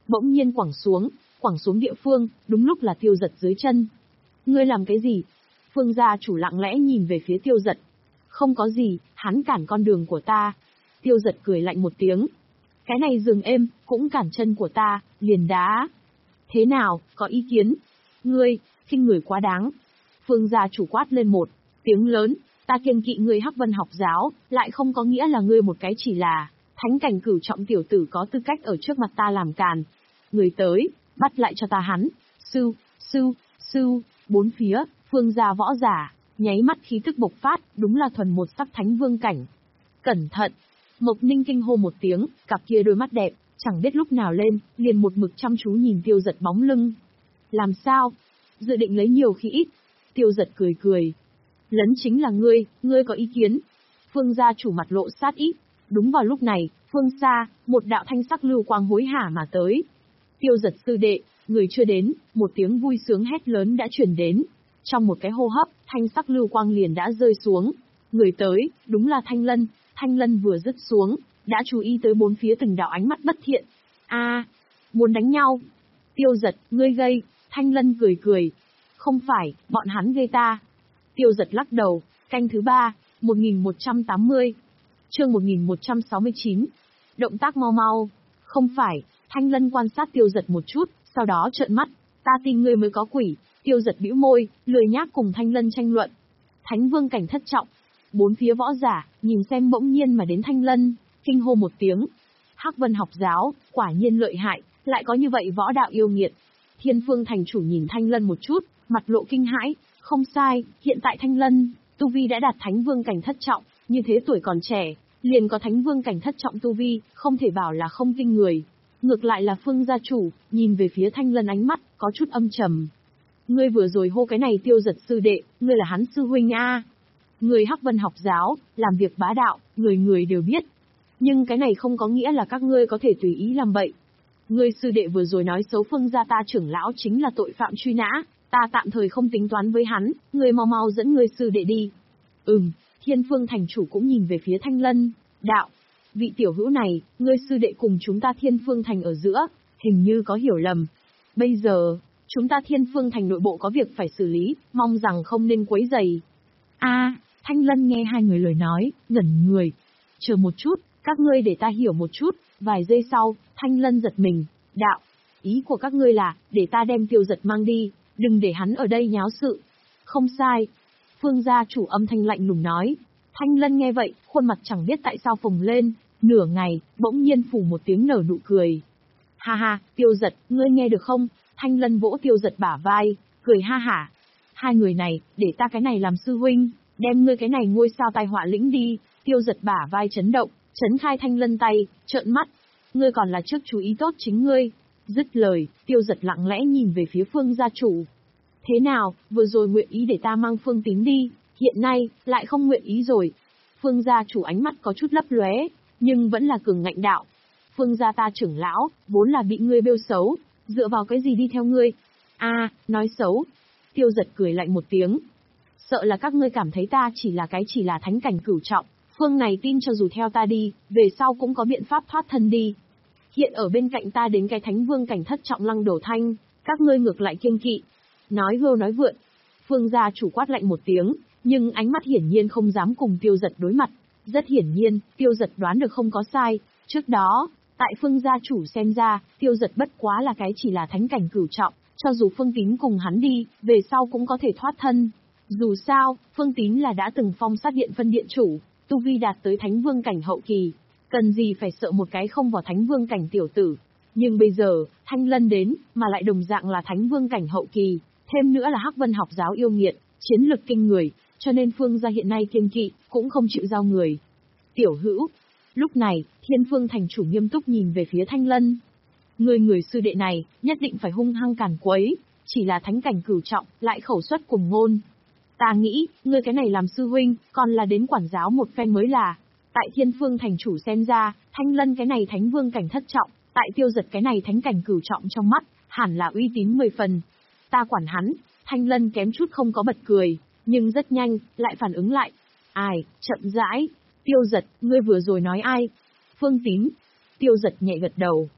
bỗng nhiên quẳng xuống, quẳng xuống địa phương, đúng lúc là Tiêu Dật dưới chân. Ngươi làm cái gì? Phương gia chủ lặng lẽ nhìn về phía Tiêu Dật. Không có gì, hắn cản con đường của ta. Tiêu Dật cười lạnh một tiếng. Cái này dừng êm, cũng cản chân của ta, liền đá. Thế nào, có ý kiến? Ngươi, khinh người quá đáng. Phương gia chủ quát lên một tiếng lớn, ta kiêng kỵ ngươi Hắc Vân học giáo, lại không có nghĩa là ngươi một cái chỉ là thánh cảnh cửu trọng tiểu tử có tư cách ở trước mặt ta làm càn. Người tới, bắt lại cho ta hắn. Sư, sư, sư, bốn phía, Phương gia võ giả, nháy mắt khí tức bộc phát, đúng là thuần một sắc thánh vương cảnh. Cẩn thận! Mộc Ninh kinh hô một tiếng, cặp kia đôi mắt đẹp, chẳng biết lúc nào lên, liền một mực chăm chú nhìn Tiêu Dật bóng lưng. Làm sao? Dự định lấy nhiều khi ít. Tiêu Dật cười cười. Lấn chính là ngươi, ngươi có ý kiến. Phương gia chủ mặt lộ sát ý. Đúng vào lúc này, phương xa, một đạo thanh sắc lưu quang hối hả mà tới. Tiêu Dật sư đệ, người chưa đến, một tiếng vui sướng hét lớn đã truyền đến. Trong một cái hô hấp, thanh sắc lưu quang liền đã rơi xuống. Người tới, đúng là Thanh Lân. Thanh Lân vừa dứt xuống, đã chú ý tới bốn phía từng đạo ánh mắt bất thiện. A, à, muốn đánh nhau. Tiêu Dật, ngươi gây. Thanh Lân cười cười. Không phải, bọn hắn gây ta. Tiêu Dật lắc đầu. Canh thứ ba, một nghìn một trăm tám mươi. Chương một nghìn một trăm sáu mươi chín. Động tác mau mau. Không phải, Thanh Lân quan sát Tiêu Dật một chút, sau đó trợn mắt. Ta tin ngươi mới có quỷ. Tiêu Dật bĩu môi, lười nhác cùng Thanh Lân tranh luận. Thánh vương cảnh thất trọng. Bốn phía võ giả, nhìn xem bỗng nhiên mà đến Thanh Lân, kinh hô một tiếng. Hắc Vân học giáo, quả nhiên lợi hại, lại có như vậy võ đạo yêu nghiệt. Thiên Phương thành chủ nhìn Thanh Lân một chút, mặt lộ kinh hãi, không sai, hiện tại Thanh Lân, tu vi đã đạt thánh vương cảnh thất trọng, như thế tuổi còn trẻ, liền có thánh vương cảnh thất trọng tu vi, không thể bảo là không kinh người. Ngược lại là Phương gia chủ, nhìn về phía Thanh Lân ánh mắt, có chút âm trầm. Ngươi vừa rồi hô cái này Tiêu Dật sư đệ, ngươi là hắn sư huynh a? Người Hắc Vân học giáo, làm việc bá đạo, người người đều biết. Nhưng cái này không có nghĩa là các ngươi có thể tùy ý làm bậy. Ngươi sư đệ vừa rồi nói xấu Phương gia ta trưởng lão chính là tội phạm truy nã, ta tạm thời không tính toán với hắn, ngươi mau mau dẫn ngươi sư đệ đi. Ừm, Thiên Phương thành chủ cũng nhìn về phía Thanh Lân, đạo, vị tiểu hữu này, ngươi sư đệ cùng chúng ta Thiên Phương thành ở giữa, hình như có hiểu lầm. Bây giờ, chúng ta Thiên Phương thành nội bộ có việc phải xử lý, mong rằng không nên quấy rầy. A, Thanh Lân nghe hai người lời nói, ngẩn người. Chờ một chút, các ngươi để ta hiểu một chút. Vài giây sau, Thanh Lân giật mình, đạo, ý của các ngươi là, để ta đem Tiêu Dật mang đi, đừng để hắn ở đây nháo sự. Không sai. Phương gia chủ âm thanh lạnh lùng nói. Thanh Lân nghe vậy, khuôn mặt chẳng biết tại sao phồng lên, nửa ngày, bỗng nhiên phủ một tiếng nở nụ cười. Ha ha, Tiêu Dật, ngươi nghe được không? Thanh Lân vỗ Tiêu Dật bả vai, cười ha hả. Hai người này, để ta cái này làm sư huynh, đem ngươi cái này ngôi sao tai họa lĩnh đi. Tiêu Dật bả vai chấn động, chấn khai Thanh Lân tay, trợn mắt. Ngươi còn là trước chú ý tốt chính ngươi. Dứt lời, Tiêu Dật lặng lẽ nhìn về phía Phương gia chủ. Thế nào, vừa rồi nguyện ý để ta mang Phương Tín đi, hiện nay, lại không nguyện ý rồi. Phương gia chủ ánh mắt có chút lấp lóe, nhưng vẫn là cường ngạnh đạo. Phương gia ta trưởng lão, vốn là bị ngươi bêu xấu, dựa vào cái gì đi theo ngươi? A, à, nói xấu. Tiêu Dật cười lạnh một tiếng. Sợ là các ngươi cảm thấy ta chỉ là cái chỉ là thánh cảnh cửu trọng, Phương này tin cho dù theo ta đi, về sau cũng có biện pháp thoát thân đi. Hiện ở bên cạnh ta đến cái thánh vương cảnh thất trọng Lăng Đổ Thanh, các ngươi ngược lại kiêng kỵ. Nói hưu nói vượn. Phương gia chủ quát lạnh một tiếng, nhưng ánh mắt hiển nhiên không dám cùng Tiêu Dật đối mặt. Rất hiển nhiên, Tiêu Dật đoán được không có sai. Trước đó, tại Phương gia chủ xem ra, Tiêu Dật bất quá là cái chỉ là thánh cảnh cửu trọng, cho dù Phương Tín cùng hắn đi, về sau cũng có thể thoát thân. Dù sao, Phương Tín là đã từng phong sát điện phân điện chủ, tu vi đạt tới thánh vương cảnh hậu kỳ, cần gì phải sợ một cái không vào thánh vương cảnh tiểu tử. Nhưng bây giờ, Thanh Lân đến, mà lại đồng dạng là thánh vương cảnh hậu kỳ, thêm nữa là Hắc Vân học giáo yêu nghiệt, chiến lực kinh người, cho nên Phương gia hiện nay kiêng kỵ, cũng không chịu giao người. Tiểu hữu. Lúc này, Thiên Phương thành chủ nghiêm túc nhìn về phía Thanh Lân. Người người sư đệ này, nhất định phải hung hăng càn quấy, chỉ là thánh cảnh cửu trọng, lại khẩu xuất cùng ngôn. Ta nghĩ, ngươi cái này làm sư huynh, còn là đến quản giáo một phen mới là. Tại Thiên Phương thành chủ xem ra, Thanh Lân cái này thánh vương cảnh thất trọng, tại Tiêu Dật cái này thánh cảnh cửu trọng trong mắt, hẳn là uy tín mười phần. Ta quản hắn. Thanh Lân kém chút không có bật cười, nhưng rất nhanh, lại phản ứng lại. Ai, chậm rãi. Tiêu Dật, ngươi vừa rồi nói ai? Phương Tín. Tiêu Dật nhẹ gật đầu.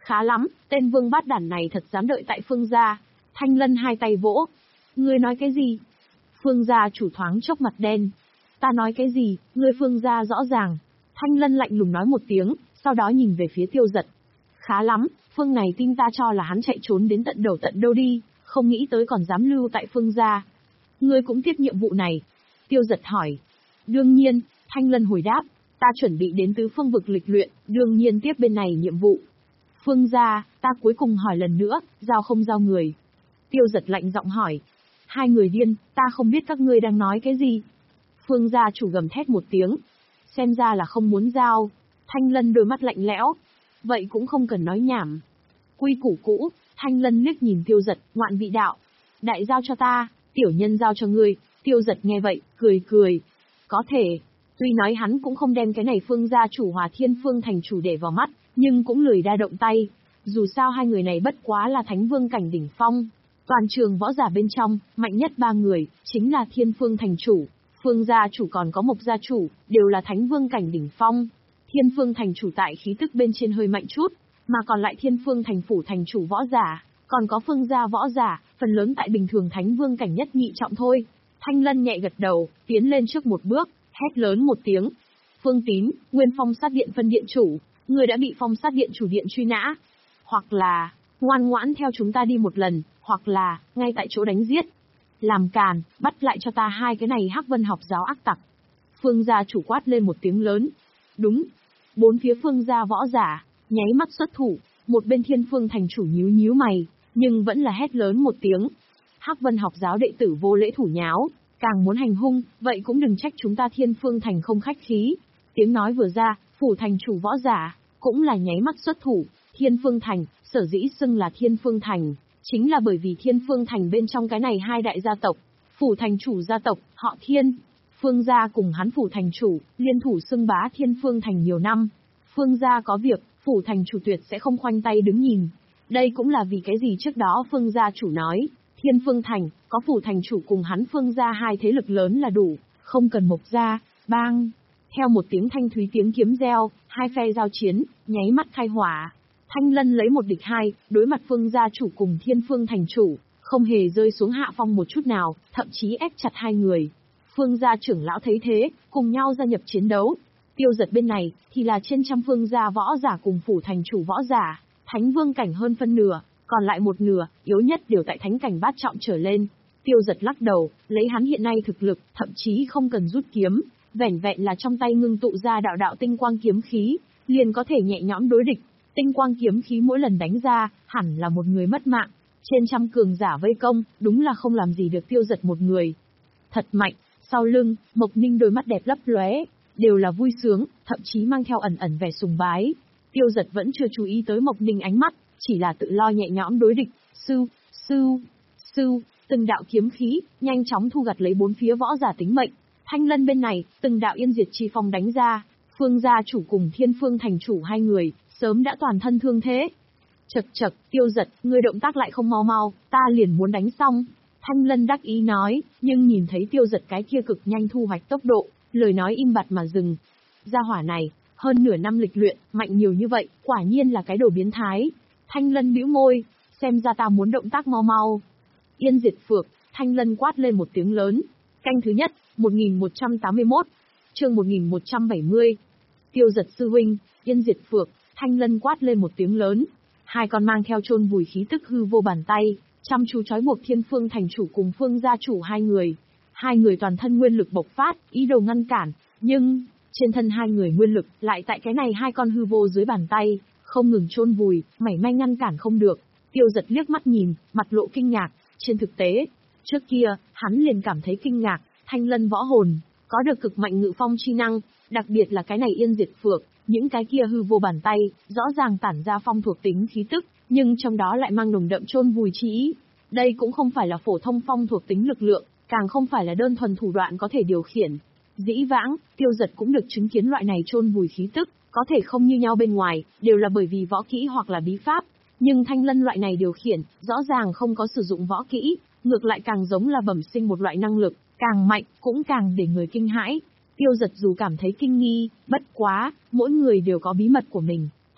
Khá lắm, tên vương bát đản này thật dám đợi tại Phương gia. Thanh Lân hai tay vỗ. Ngươi nói cái gì? Phương gia chủ thoáng chốc mặt đen. Ta nói cái gì, ngươi Phương gia rõ ràng. Thanh Lân lạnh lùng nói một tiếng, sau đó nhìn về phía Tiêu Dật. Khá lắm, Phương này tin ta cho là hắn chạy trốn đến tận đầu tận đâu đi, không nghĩ tới còn dám lưu tại Phương gia. Ngươi cũng tiếp nhiệm vụ này. Tiêu Dật hỏi. Đương nhiên, Thanh Lân hồi đáp, ta chuẩn bị đến tứ phương vực lịch luyện, đương nhiên tiếp bên này nhiệm vụ. Phương gia, ta cuối cùng hỏi lần nữa, giao không giao người? Tiêu Dật lạnh giọng hỏi. Hai người điên, ta không biết các ngươi đang nói cái gì. Phương gia chủ gầm thét một tiếng. Xem ra là không muốn giao. Thanh Lân đôi mắt lạnh lẽo. Vậy cũng không cần nói nhảm. Quy củ cũ, Thanh Lân liếc nhìn Tiêu Dật, ngoạn vị đạo. Đại giao cho ta, tiểu nhân giao cho ngươi. Tiêu Dật nghe vậy, cười cười. Có thể, tuy nói hắn cũng không đem cái này Phương gia chủ Hòa Thiên Phương thành chủ để vào mắt, nhưng cũng lười đa động tay. Dù sao hai người này bất quá là thánh vương cảnh đỉnh phong. Toàn trường võ giả bên trong, mạnh nhất ba người, chính là Thiên Phương thành chủ, Phương gia chủ còn có Mộc gia chủ, đều là thánh vương cảnh đỉnh phong. Thiên Phương thành chủ tại khí tức bên trên hơi mạnh chút, mà còn lại Thiên Phương thành phủ thành chủ võ giả, còn có Phương gia võ giả, phần lớn tại bình thường thánh vương cảnh nhất nhị trọng thôi. Thanh Lân nhẹ gật đầu, tiến lên trước một bước, hét lớn một tiếng. Phương Tín, nguyên phong sát điện phân điện chủ, người đã bị phong sát điện chủ điện truy nã. Hoặc là, ngoan ngoãn theo chúng ta đi một lần, hoặc là, ngay tại chỗ đánh giết. Làm càn, bắt lại cho ta hai cái này Hắc Vân học giáo ác tặc. Phương gia chủ quát lên một tiếng lớn. Đúng. Bốn phía Phương gia võ giả, nháy mắt xuất thủ, một bên Thiên Phương thành chủ nhíu nhíu mày, nhưng vẫn là hét lớn một tiếng. Hắc Vân học giáo đệ tử vô lễ thủ nháo, càng muốn hành hung, vậy cũng đừng trách chúng ta Thiên Phương thành không khách khí. Tiếng nói vừa ra, phủ thành chủ võ giả, cũng là nháy mắt xuất thủ. Thiên Phương thành, sở dĩ xưng là Thiên Phương thành, chính là bởi vì Thiên Phương thành bên trong cái này hai đại gia tộc, phủ thành chủ gia tộc, họ Thiên. Phương gia cùng hắn phủ thành chủ, liên thủ xưng bá Thiên Phương thành nhiều năm. Phương gia có việc, phủ thành chủ tuyệt sẽ không khoanh tay đứng nhìn. Đây cũng là vì cái gì trước đó Phương gia chủ nói, Thiên Phương thành, có phủ thành chủ cùng hắn Phương gia hai thế lực lớn là đủ, không cần Mộc gia, bang. Theo một tiếng thanh thúy tiếng kiếm reo, hai phe giao chiến, nháy mắt khai hỏa. Thanh Lân lấy một địch hai, đối mặt Phương gia chủ cùng Thiên Phương thành chủ, không hề rơi xuống hạ phong một chút nào, thậm chí ép chặt hai người. Phương gia trưởng lão thấy thế, cùng nhau gia nhập chiến đấu. Tiêu Dật bên này, thì là trên trăm Phương gia võ giả cùng phủ thành chủ võ giả, thánh vương cảnh hơn phân nửa, còn lại một nửa, yếu nhất đều tại thánh cảnh bát trọng trở lên. Tiêu Dật lắc đầu, lấy hắn hiện nay thực lực, thậm chí không cần rút kiếm, vẻn vẹn là trong tay ngưng tụ ra đạo đạo tinh quang kiếm khí, liền có thể nhẹ nhõm đối địch. Tinh quang kiếm khí mỗi lần đánh ra, hẳn là một người mất mạng. Trên trăm cường giả vây công, đúng là không làm gì được Tiêu Dật một người. Thật mạnh, sau lưng, Mộc Ninh đôi mắt đẹp lấp lóe, đều là vui sướng, thậm chí mang theo ẩn ẩn vẻ sùng bái. Tiêu Dật vẫn chưa chú ý tới Mộc Ninh ánh mắt, chỉ là tự lo nhẹ nhõm đối địch. Sưu, sưu, sưu, từng đạo kiếm khí, nhanh chóng thu gặt lấy bốn phía võ giả tính mệnh. Thanh Lân bên này, từng đạo yên diệt chi phong đánh ra. Phương gia chủ cùng Thiên Phương thành chủ hai người, sớm đã toàn thân thương thế. Chật chật, Tiêu Dật, ngươi động tác lại không mau mau, ta liền muốn đánh xong. Thanh Lân đắc ý nói, nhưng nhìn thấy Tiêu Dật cái kia cực nhanh thu hoạch tốc độ, lời nói im bặt mà dừng. Gia hỏa này, hơn nửa năm lịch luyện, mạnh nhiều như vậy, quả nhiên là cái đồ biến thái. Thanh Lân bĩu môi, xem ra ta muốn động tác mau mau. Yên diệt phược, Thanh Lân quát lên một tiếng lớn. Canh thứ nhất, một nghìn một trăm tám mươi mốt, chương một nghìn một trăm bảy mươi. Tiêu Dật sư huynh, yên diệt phược, Thanh Lân quát lên một tiếng lớn. Hai con mang theo chôn vùi khí tức hư vô bàn tay, chăm chú trói buộc Thiên Phương thành chủ cùng Phương gia chủ hai người. Hai người toàn thân nguyên lực bộc phát, ý đồ ngăn cản, nhưng trên thân hai người nguyên lực lại tại cái này hai con hư vô dưới bàn tay, không ngừng chôn vùi, mảy may ngăn cản không được. Tiêu Dật liếc mắt nhìn, mặt lộ kinh ngạc. Trên thực tế, trước kia, hắn liền cảm thấy kinh ngạc, Thanh Lân võ hồn, có được cực mạnh ngự phong chi năng, đặc biệt là cái này yên diệt phược, những cái kia hư vô bàn tay, rõ ràng tản ra phong thuộc tính khí tức, nhưng trong đó lại mang nồng đậm chôn vùi chi ý. Đây cũng không phải là phổ thông phong thuộc tính lực lượng, càng không phải là đơn thuần thủ đoạn có thể điều khiển. Dĩ vãng, Tiêu Dật cũng được chứng kiến loại này chôn vùi khí tức, có thể không như nhau bên ngoài, đều là bởi vì võ kỹ hoặc là bí pháp. Nhưng Thanh Lân loại này điều khiển, rõ ràng không có sử dụng võ kỹ, ngược lại càng giống là bẩm sinh một loại năng lực, càng mạnh, cũng càng để người kinh hãi. Tiêu Dật dù cảm thấy kinh nghi, bất quá, mỗi người đều có bí mật của mình.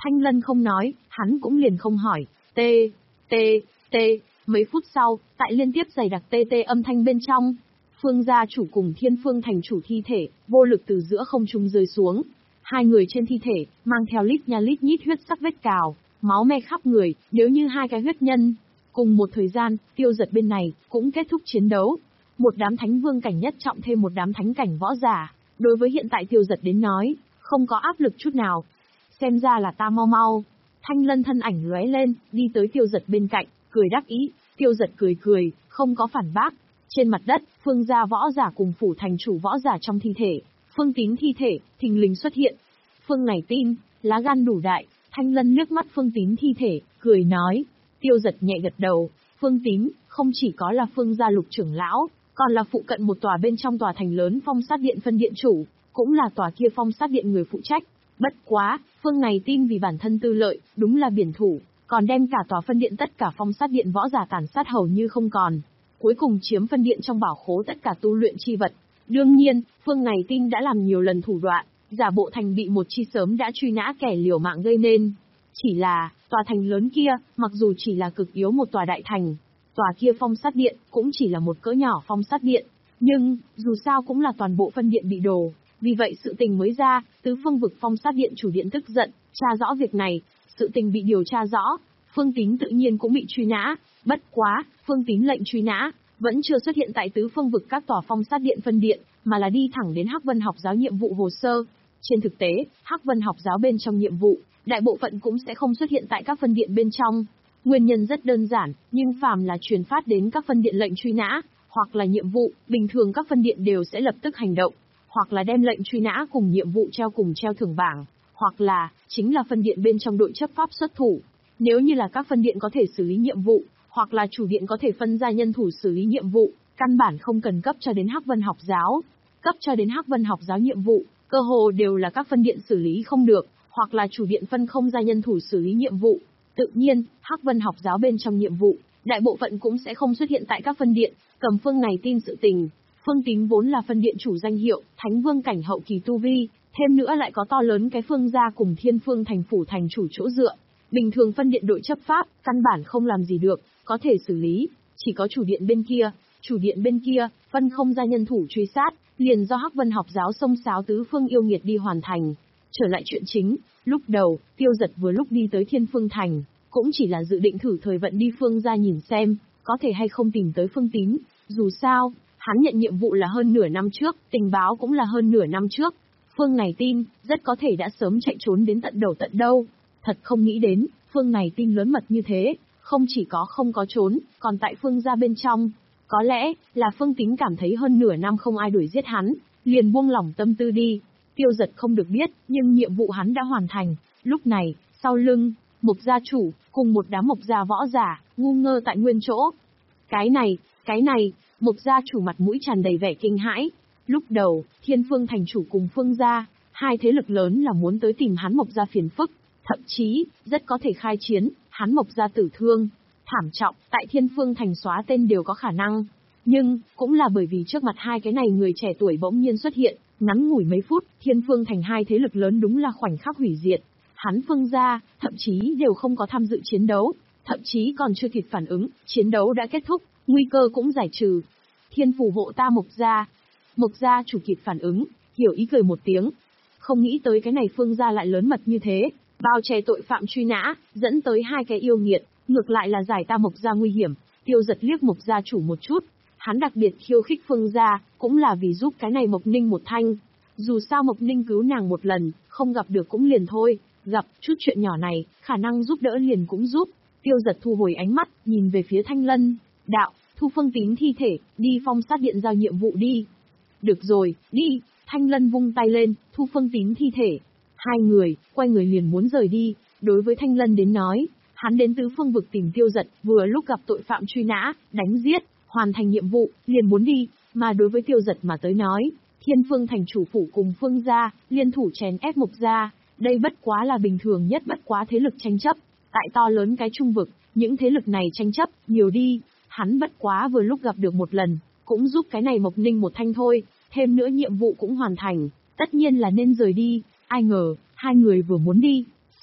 Thanh Lân không nói, hắn cũng liền không hỏi. Tê, tê, tê, mấy phút sau, tại liên tiếp dày đặc tê tê âm thanh bên trong, Phương gia chủ cùng Thiên Phương thành chủ thi thể, vô lực từ giữa không trung rơi xuống. Hai người trên thi thể, mang theo lít nha lít nhít huyết sắc vết cào, máu me khắp người, nếu như hai cái huyết nhân. Cùng một thời gian, Tiêu Giật bên này, cũng kết thúc chiến đấu. Một đám thánh vương cảnh nhất trọng thêm một đám thánh cảnh võ giả. Đối với hiện tại Tiêu Giật đến nói, không có áp lực chút nào. Xem ra là ta mau mau. Thanh Lân thân ảnh lóe lên, đi tới Tiêu Giật bên cạnh, cười đắc ý. Tiêu Giật cười cười, không có phản bác. Trên mặt đất, Phương gia võ giả cùng phủ thành chủ võ giả trong thi thể, Phương Tín thi thể, thình lình xuất hiện. Phương này tin, lá gan đủ đại. Thanh Lân liếc mắt Phương Tín thi thể, cười nói. Tiêu Giật nhẹ gật đầu. Phương Tín, không chỉ có là Phương gia lục trưởng lão, còn là phụ cận một tòa bên trong tòa thành lớn Phong Sát Điện phân điện chủ, cũng là tòa kia Phong Sát Điện người phụ trách. Bất quá, Phương này tin vì bản thân tư lợi, đúng là biển thủ, còn đem cả tòa phân điện tất cả Phong Sát Điện võ giả tàn sát hầu như không còn. Cuối cùng chiếm phân điện trong bảo khố tất cả tu luyện chi vật. Đương nhiên, Phương này tin đã làm nhiều lần thủ đoạn, giả bộ thành bị một chi sớm đã truy nã kẻ liều mạng gây nên. Chỉ là, tòa thành lớn kia, mặc dù chỉ là cực yếu một tòa đại thành, tòa kia Phong Sát Điện cũng chỉ là một cỡ nhỏ Phong Sát Điện, nhưng, dù sao cũng là toàn bộ phân điện bị đổ. Vì vậy sự tình mới ra, tứ phương vực Phong Sát Điện chủ điện tức giận, tra rõ việc này, sự tình bị điều tra rõ, Phương Tín tự nhiên cũng bị truy nã. Bất quá, Phương Tín lệnh truy nã, vẫn chưa xuất hiện tại tứ phương vực các tòa Phong Sát Điện phân điện, mà là đi thẳng đến Hắc Vân học giáo nhiệm vụ hồ sơ. Trên thực tế, Hắc Vân học giáo bên trong nhiệm vụ, đại bộ phận cũng sẽ không xuất hiện tại các phân điện bên trong. Nguyên nhân rất đơn giản, nhưng phàm là truyền phát đến các phân điện lệnh truy nã, hoặc là nhiệm vụ, bình thường các phân điện đều sẽ lập tức hành động, hoặc là đem lệnh truy nã cùng nhiệm vụ treo cùng treo thưởng bảng, hoặc là, chính là phân điện bên trong đội chấp pháp xuất thủ. Nếu như là các phân điện có thể xử lý nhiệm vụ, hoặc là chủ điện có thể phân ra nhân thủ xử lý nhiệm vụ, căn bản không cần cấp cho đến Hắc Vân học giáo. Cấp cho đến Hắc Vân học giáo nhiệm vụ, cơ hồ đều là các phân điện xử lý không được, hoặc là chủ điện phân không ra nhân thủ xử lý nhiệm vụ. Tự nhiên, Hắc Vân học giáo bên trong nhiệm vụ, đại bộ phận cũng sẽ không xuất hiện tại các phân điện. Cầm Phương này tin sự tình, Phương Tín vốn là phân điện chủ danh hiệu, Thánh Vương cảnh hậu kỳ tu vi, thêm nữa lại có to lớn cái Phương gia cùng Thiên Phương thành phủ thành chủ chỗ dựa. Bình thường phân điện đội chấp pháp, căn bản không làm gì được, có thể xử lý, chỉ có chủ điện bên kia, chủ điện bên kia, phân không ra nhân thủ truy sát, liền do Hắc Vân học giáo xông xáo tứ phương yêu nghiệt đi hoàn thành. Trở lại chuyện chính, lúc đầu, Tiêu Giật vừa lúc đi tới Thiên Phương thành, cũng chỉ là dự định thử thời vận đi Phương gia nhìn xem, có thể hay không tìm tới Phương Tín, dù sao, hắn nhận nhiệm vụ là hơn nửa năm trước, tình báo cũng là hơn nửa năm trước. Phương này tin, rất có thể đã sớm chạy trốn đến tận đầu tận đâu. Thật không nghĩ đến, Phương này tin lớn mật như thế, không chỉ có không có trốn, còn tại Phương gia bên trong. Có lẽ, là Phương Tín cảm thấy hơn nửa năm không ai đuổi giết hắn, liền buông lỏng tâm tư đi. Tiêu Giật không được biết, nhưng nhiệm vụ hắn đã hoàn thành. Lúc này, sau lưng, Mộc gia chủ, cùng một đám Mộc gia võ giả, ngu ngơ tại nguyên chỗ. Cái này, cái này, Mộc gia chủ mặt mũi tràn đầy vẻ kinh hãi. Lúc đầu, Thiên Phương thành chủ cùng Phương gia, hai thế lực lớn là muốn tới tìm hắn Mộc gia phiền phức, thậm chí, rất có thể khai chiến, hắn Mộc gia tử thương, thảm trọng, tại Thiên Phương thành xóa tên đều có khả năng. Nhưng, cũng là bởi vì trước mặt hai cái này người trẻ tuổi bỗng nhiên xuất hiện, ngắn ngủi mấy phút, Thiên Phương thành hai thế lực lớn đúng là khoảnh khắc hủy diệt. Hắn Phương gia, thậm chí đều không có tham dự chiến đấu, thậm chí còn chưa kịp phản ứng, chiến đấu đã kết thúc, nguy cơ cũng giải trừ. Thiên phù hộ ta Mộc gia. Mộc gia chủ kịp phản ứng, hiểu ý cười một tiếng. Không nghĩ tới cái này Phương gia lại lớn mật như thế, bao che tội phạm truy nã, dẫn tới hai cái yêu nghiệt, ngược lại là giải ta Mộc gia nguy hiểm. Tiêu Giật liếc Mộc gia chủ một chút, hắn đặc biệt khiêu khích Phương gia, cũng là vì giúp cái này Mộc Ninh một thanh. Dù sao Mộc Ninh cứu nàng một lần, không gặp được cũng liền thôi, gặp chút chuyện nhỏ này, khả năng giúp đỡ liền cũng giúp. Tiêu Giật thu hồi ánh mắt, nhìn về phía Thanh Lân, đạo, thu Phương Tín thi thể, đi Phong Sát Điện giao nhiệm vụ đi. Được rồi, đi. Thanh Lân vung tay lên, thu Phương Tín thi thể. Hai người, quay người liền muốn rời đi. Đối với Thanh Lân đến nói, hắn đến tứ phương vực tìm Tiêu Giật, vừa lúc gặp tội phạm truy nã, đánh giết, hoàn thành nhiệm vụ, liền muốn đi. Mà đối với Tiêu Giật mà tới nói, Thiên Phương thành chủ phủ cùng Phương gia, liên thủ chèn ép Mộc gia, đây bất quá là bình thường nhất bất quá thế lực tranh chấp. Tại to lớn cái trung vực, những thế lực này tranh chấp, nhiều đi. Hắn bất quá vừa lúc gặp được một lần, cũng giúp cái này Mộc Ninh một thanh thôi, thêm nữa nhiệm vụ cũng hoàn thành, tất nhiên là nên rời đi. Ai ngờ, hai người vừa muốn đi,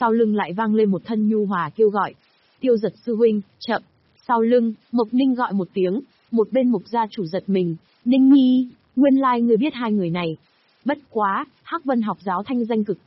Sau lưng lại vang lên một thân nhu hòa kêu gọi. Tiêu Giật sư huynh, chậm. Sau lưng, Mộc Ninh gọi một tiếng, một bên Mộc gia chủ giật mình. Ninh Nhi, nguyên lai like người biết hai người này. Bất quá, Hắc Vân học giáo thanh danh cực